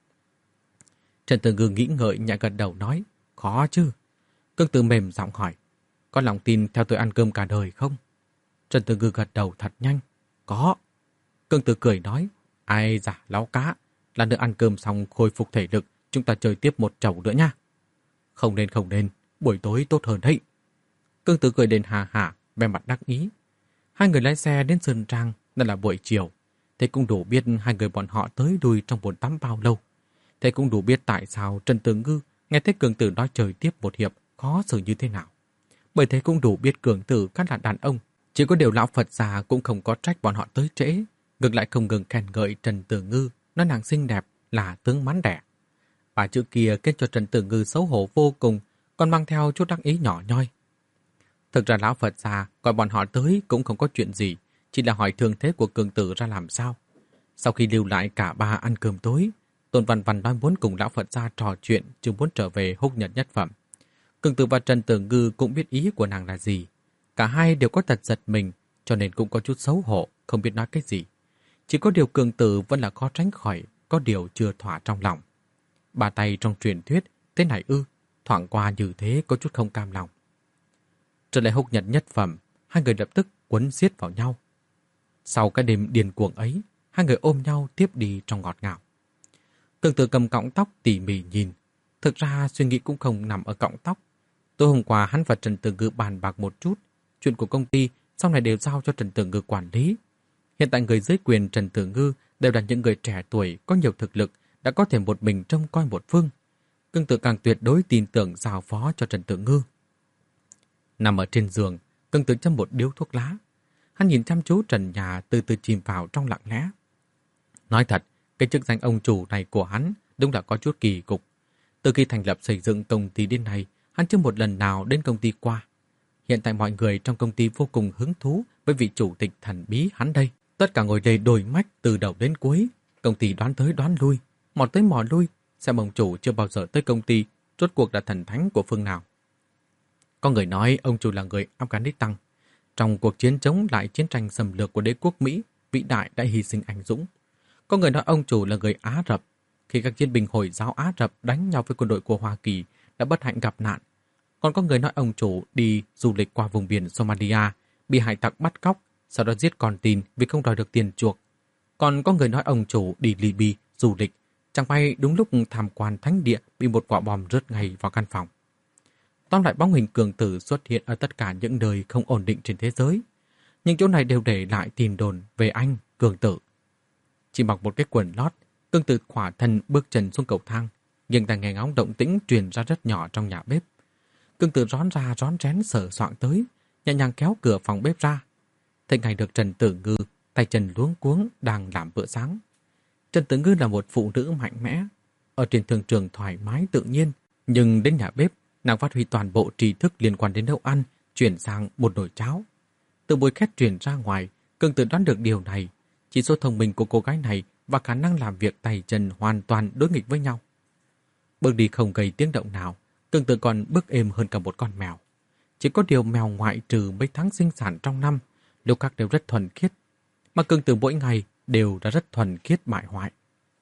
Trần Tử Ngư nghĩ ngợi nhẹ gật đầu nói, khó chứ. Cường Tử mềm giọng hỏi, có lòng tin theo tôi ăn cơm cả đời không? Trần Tử Ngư gật đầu thật nhanh, có. Cường Tử cười nói, ai dạ láo cá, là nữa ăn cơm xong khôi phục thể lực, chúng ta chơi tiếp một chầu nữa nha. Không nên không nên, buổi tối tốt hơn đấy. Cường Tử cười đến hà hả, vẻ mặt đắc ý. Hai người lái xe đến Sơn Trang,นั่นlà buổi chiều. Thế cũng đủ biết hai người bọn họ tới đuôi trong bồn tắm bao lâu. Thế cũng đủ biết tại sao Trần Tử Ngư nghe thấy Cường Tử nói chơi tiếp một hiệp khó xử như thế nào. Bởi thế cũng đủ biết Cường Tử các là đàn ông, Chỉ có điều lão Phật già cũng không có trách bọn họ tới trễ, ngược lại không ngừng khen ngợi Trần Tử Ngư, nói nàng xinh đẹp là tướng mắn đẻ. Bà chữ kia kết cho Trần Tử Ngư xấu hổ vô cùng, còn mang theo chút đắc ý nhỏ nhoi. Thực ra lão Phật già gọi bọn họ tới cũng không có chuyện gì, chỉ là hỏi thương thế của cường tử ra làm sao. Sau khi lưu lại cả ba ăn cơm tối, Tôn Văn Văn nói muốn cùng lão Phật gia trò chuyện, chứ muốn trở về húc nhật nhất phẩm. Cường tử và Trần Tử Ngư cũng biết ý của nàng là gì. Cả hai đều có tật giật mình, cho nên cũng có chút xấu hổ, không biết nói cái gì. Chỉ có điều cường tử vẫn là khó tránh khỏi, có điều chưa thỏa trong lòng. Bà tay trong truyền thuyết, thế này ư, thoảng qua như thế có chút không cam lòng. Trở lại húc nhật nhất phẩm, hai người lập tức quấn xiết vào nhau. Sau cái đêm điên cuồng ấy, hai người ôm nhau tiếp đi trong ngọt ngào. Cường tử cầm cọng tóc tỉ mỉ nhìn. Thực ra suy nghĩ cũng không nằm ở cọng tóc. Tối hôm qua hắn và Trần Tử Ngư bàn bạc một chút. Chuyện của công ty sau này đều giao cho Trần Tử Ngư quản lý. Hiện tại người dưới quyền Trần Tử Ngư đều là những người trẻ tuổi có nhiều thực lực, đã có thể một mình trông coi một phương. Cường tử càng tuyệt đối tin tưởng giao phó cho Trần Tử Ngư. Nằm ở trên giường, cường tử châm một điếu thuốc lá. Hắn nhìn chăm chú trần nhà từ từ chìm vào trong lặng lẽ. Nói thật, cái chức danh ông chủ này của hắn đúng là có chút kỳ cục. Từ khi thành lập xây dựng công ty đến nay, hắn chưa một lần nào đến công ty qua. Hiện tại mọi người trong công ty vô cùng hứng thú với vị chủ tịch thần bí hắn đây. Tất cả ngồi đây đồi mách từ đầu đến cuối. Công ty đoán tới đoán lui, mò tới mò lui. Xem ông chủ chưa bao giờ tới công ty, rốt cuộc là thần thánh của phương nào. Có người nói ông chủ là người Afghanistan. Trong cuộc chiến chống lại chiến tranh xâm lược của đế quốc Mỹ, vĩ đại đã hy sinh anh dũng. Có người nói ông chủ là người Á Rập. Khi các chiến binh Hồi giáo Á Rập đánh nhau với quân đội của Hoa Kỳ đã bất hạnh gặp nạn. Còn có người nói ông chủ đi du lịch qua vùng biển Somalia, bị hải tặc bắt cóc, sau đó giết con tin vì không đòi được tiền chuộc. Còn có người nói ông chủ đi Libya du lịch, chẳng may đúng lúc tham quan thánh địa bị một quả bom rớt ngay vào căn phòng. Tóm lại bóng hình cường tử xuất hiện ở tất cả những nơi không ổn định trên thế giới. Nhưng chỗ này đều để lại tin đồn về anh, cường tử. Chỉ mặc một cái quần lót, cường tử khỏa thân bước chân xuống cầu thang, nhưng tai nghe ngóng động tĩnh truyền ra rất nhỏ trong nhà bếp. Cường tử rón ra rón rén sờ soạng tới, nhẹ nhàng kéo cửa phòng bếp ra. Thấy ngay được Trần Tử Ngư, tay chân luống cuống đang làm bữa sáng. Trần Tử Ngư là một phụ nữ mạnh mẽ, ở trên thương trường thoải mái tự nhiên, nhưng đến nhà bếp, nàng phát huy toàn bộ tri thức liên quan đến nấu ăn, chuyển sang một nồi cháo. Từ mùi khét truyền ra ngoài, cường tử đoán được điều này. Chỉ số thông minh của cô gái này và khả năng làm việc tay chân hoàn toàn đối nghịch với nhau. Bước đi không gây tiếng động nào, cường tử còn bước êm hơn cả một con mèo. Chỉ có điều mèo ngoại trừ mấy tháng sinh sản trong năm, lúc khác đều rất thuần khiết, mà cường tử mỗi ngày đều đã rất thuần khiết bại hoại.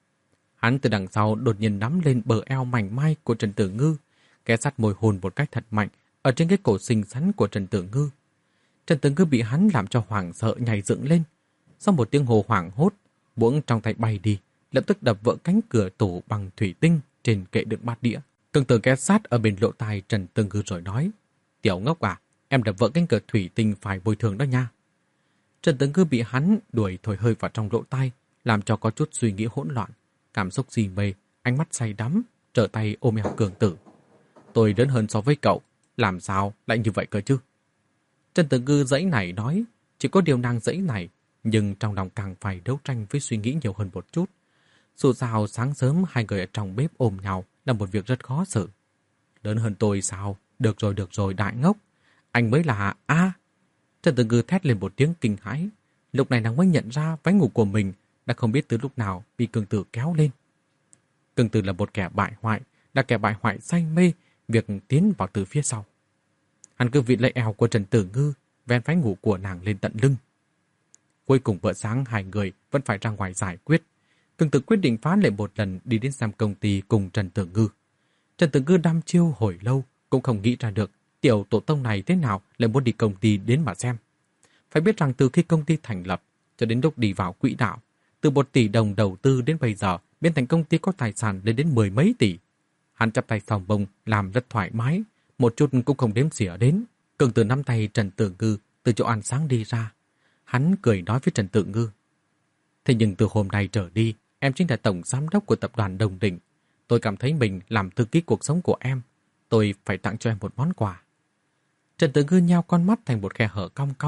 Hắn từ đằng sau đột nhiên nắm lên bờ eo mảnh mai của Trần Tử Ngư, ghé sát môi hôn một cách thật mạnh ở trên cái cổ xinh xắn của Trần Tử Ngư. Trần Tử Ngư bị hắn làm cho hoảng sợ nhảy dựng lên. Sau một tiếng hồ hoảng hốt, muỗng trong tay bay đi, lập tức đập vỡ cánh cửa tủ bằng thủy tinh trên kệ đựng bát đĩa. Cường tử ghé sát ở bên lỗ tai Trần Tử Ngư rồi nói: "Tiểu ngốc à, em đập vỡ cánh cửa thủy tinh phải bồi thường đó nha." Trần Tử Ngư bị hắn đuổi thổi hơi vào trong lỗ tai, làm cho có chút suy nghĩ hỗn loạn, cảm xúc si mê, ánh mắt say đắm, trở tay ôm eo cường tử. "Tôi lớn hơn so với cậu, làm sao lại như vậy cơ chứ?" Trần Tử Ngư dãy này nói, chỉ có điều nàng dãy này, nhưng trong lòng càng phải đấu tranh với suy nghĩ nhiều hơn một chút. Dù sao sáng sớm hai người ở trong bếp ôm nhau là một việc rất khó xử. "Lớn hơn tôi sao? Được rồi, được rồi, đại ngốc. Anh mới là... a Trần Tử Ngư thét lên một tiếng kinh hãi. Lúc này nàng mới nhận ra váy ngủ của mình đã không biết từ lúc nào bị cường tử kéo lên. Cường tử là một kẻ bại hoại, là kẻ bại hoại say mê việc tiến vào từ phía sau. Hắn cứ vịn lấy eo của Trần Tử Ngư, ven váy ngủ của nàng lên tận lưng. Cuối cùng bữa sáng hai người vẫn phải ra ngoài giải quyết. Cường tử quyết định phá lệ một lần đi đến xem công ty cùng Trần Tử Ngư. Trần Tử Ngư đăm chiêu hồi lâu cũng không nghĩ ra được tiểu tổ tông này thế nào lại muốn đi công ty đến mà xem. Phải biết rằng từ khi công ty thành lập cho đến lúc đi vào quỹ đạo, từ một tỷ đồng đầu tư đến bây giờ biến thành công ty có tài sản lên đến mười mấy tỷ. Hắn chắp tay sau bông làm rất thoải mái, một chút cũng không đếm xỉa đến. Cường tử nắm tay Trần Tử Ngư từ chỗ ăn sáng đi ra. Hắn cười nói với Trần Tử Ngư: "Thế nhưng từ hôm nay trở đi, em chính là tổng giám đốc của tập đoàn Đồng Đỉnh. Tôi cảm thấy mình làm thư ký cuộc sống của em. Tôi phải tặng cho em một món quà." Trần Tử Ngư nheo con mắt thành một khe hở cong cong,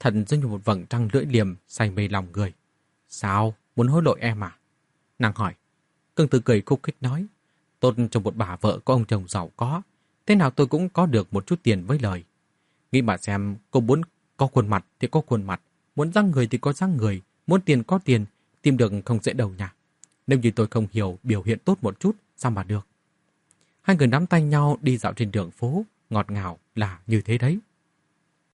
thật giống như một vầng trăng lưỡi liềm say mê lòng người. Sao? Muốn hối lộ em à? Nàng hỏi. Cương Tử cười khúc khích nói. Tốt cho một bà vợ có ông chồng giàu có. Thế nào tôi cũng có được một chút tiền với lời. Nghĩ mà xem, cô muốn có khuôn mặt thì có khuôn mặt, muốn răng người thì có răng người, muốn tiền có tiền, tìm được không dễ đâu nha. Nếu như tôi không hiểu biểu hiện tốt một chút, sao mà được. Hai người nắm tay nhau đi dạo trên đường phố, ngọt ngào là như thế đấy.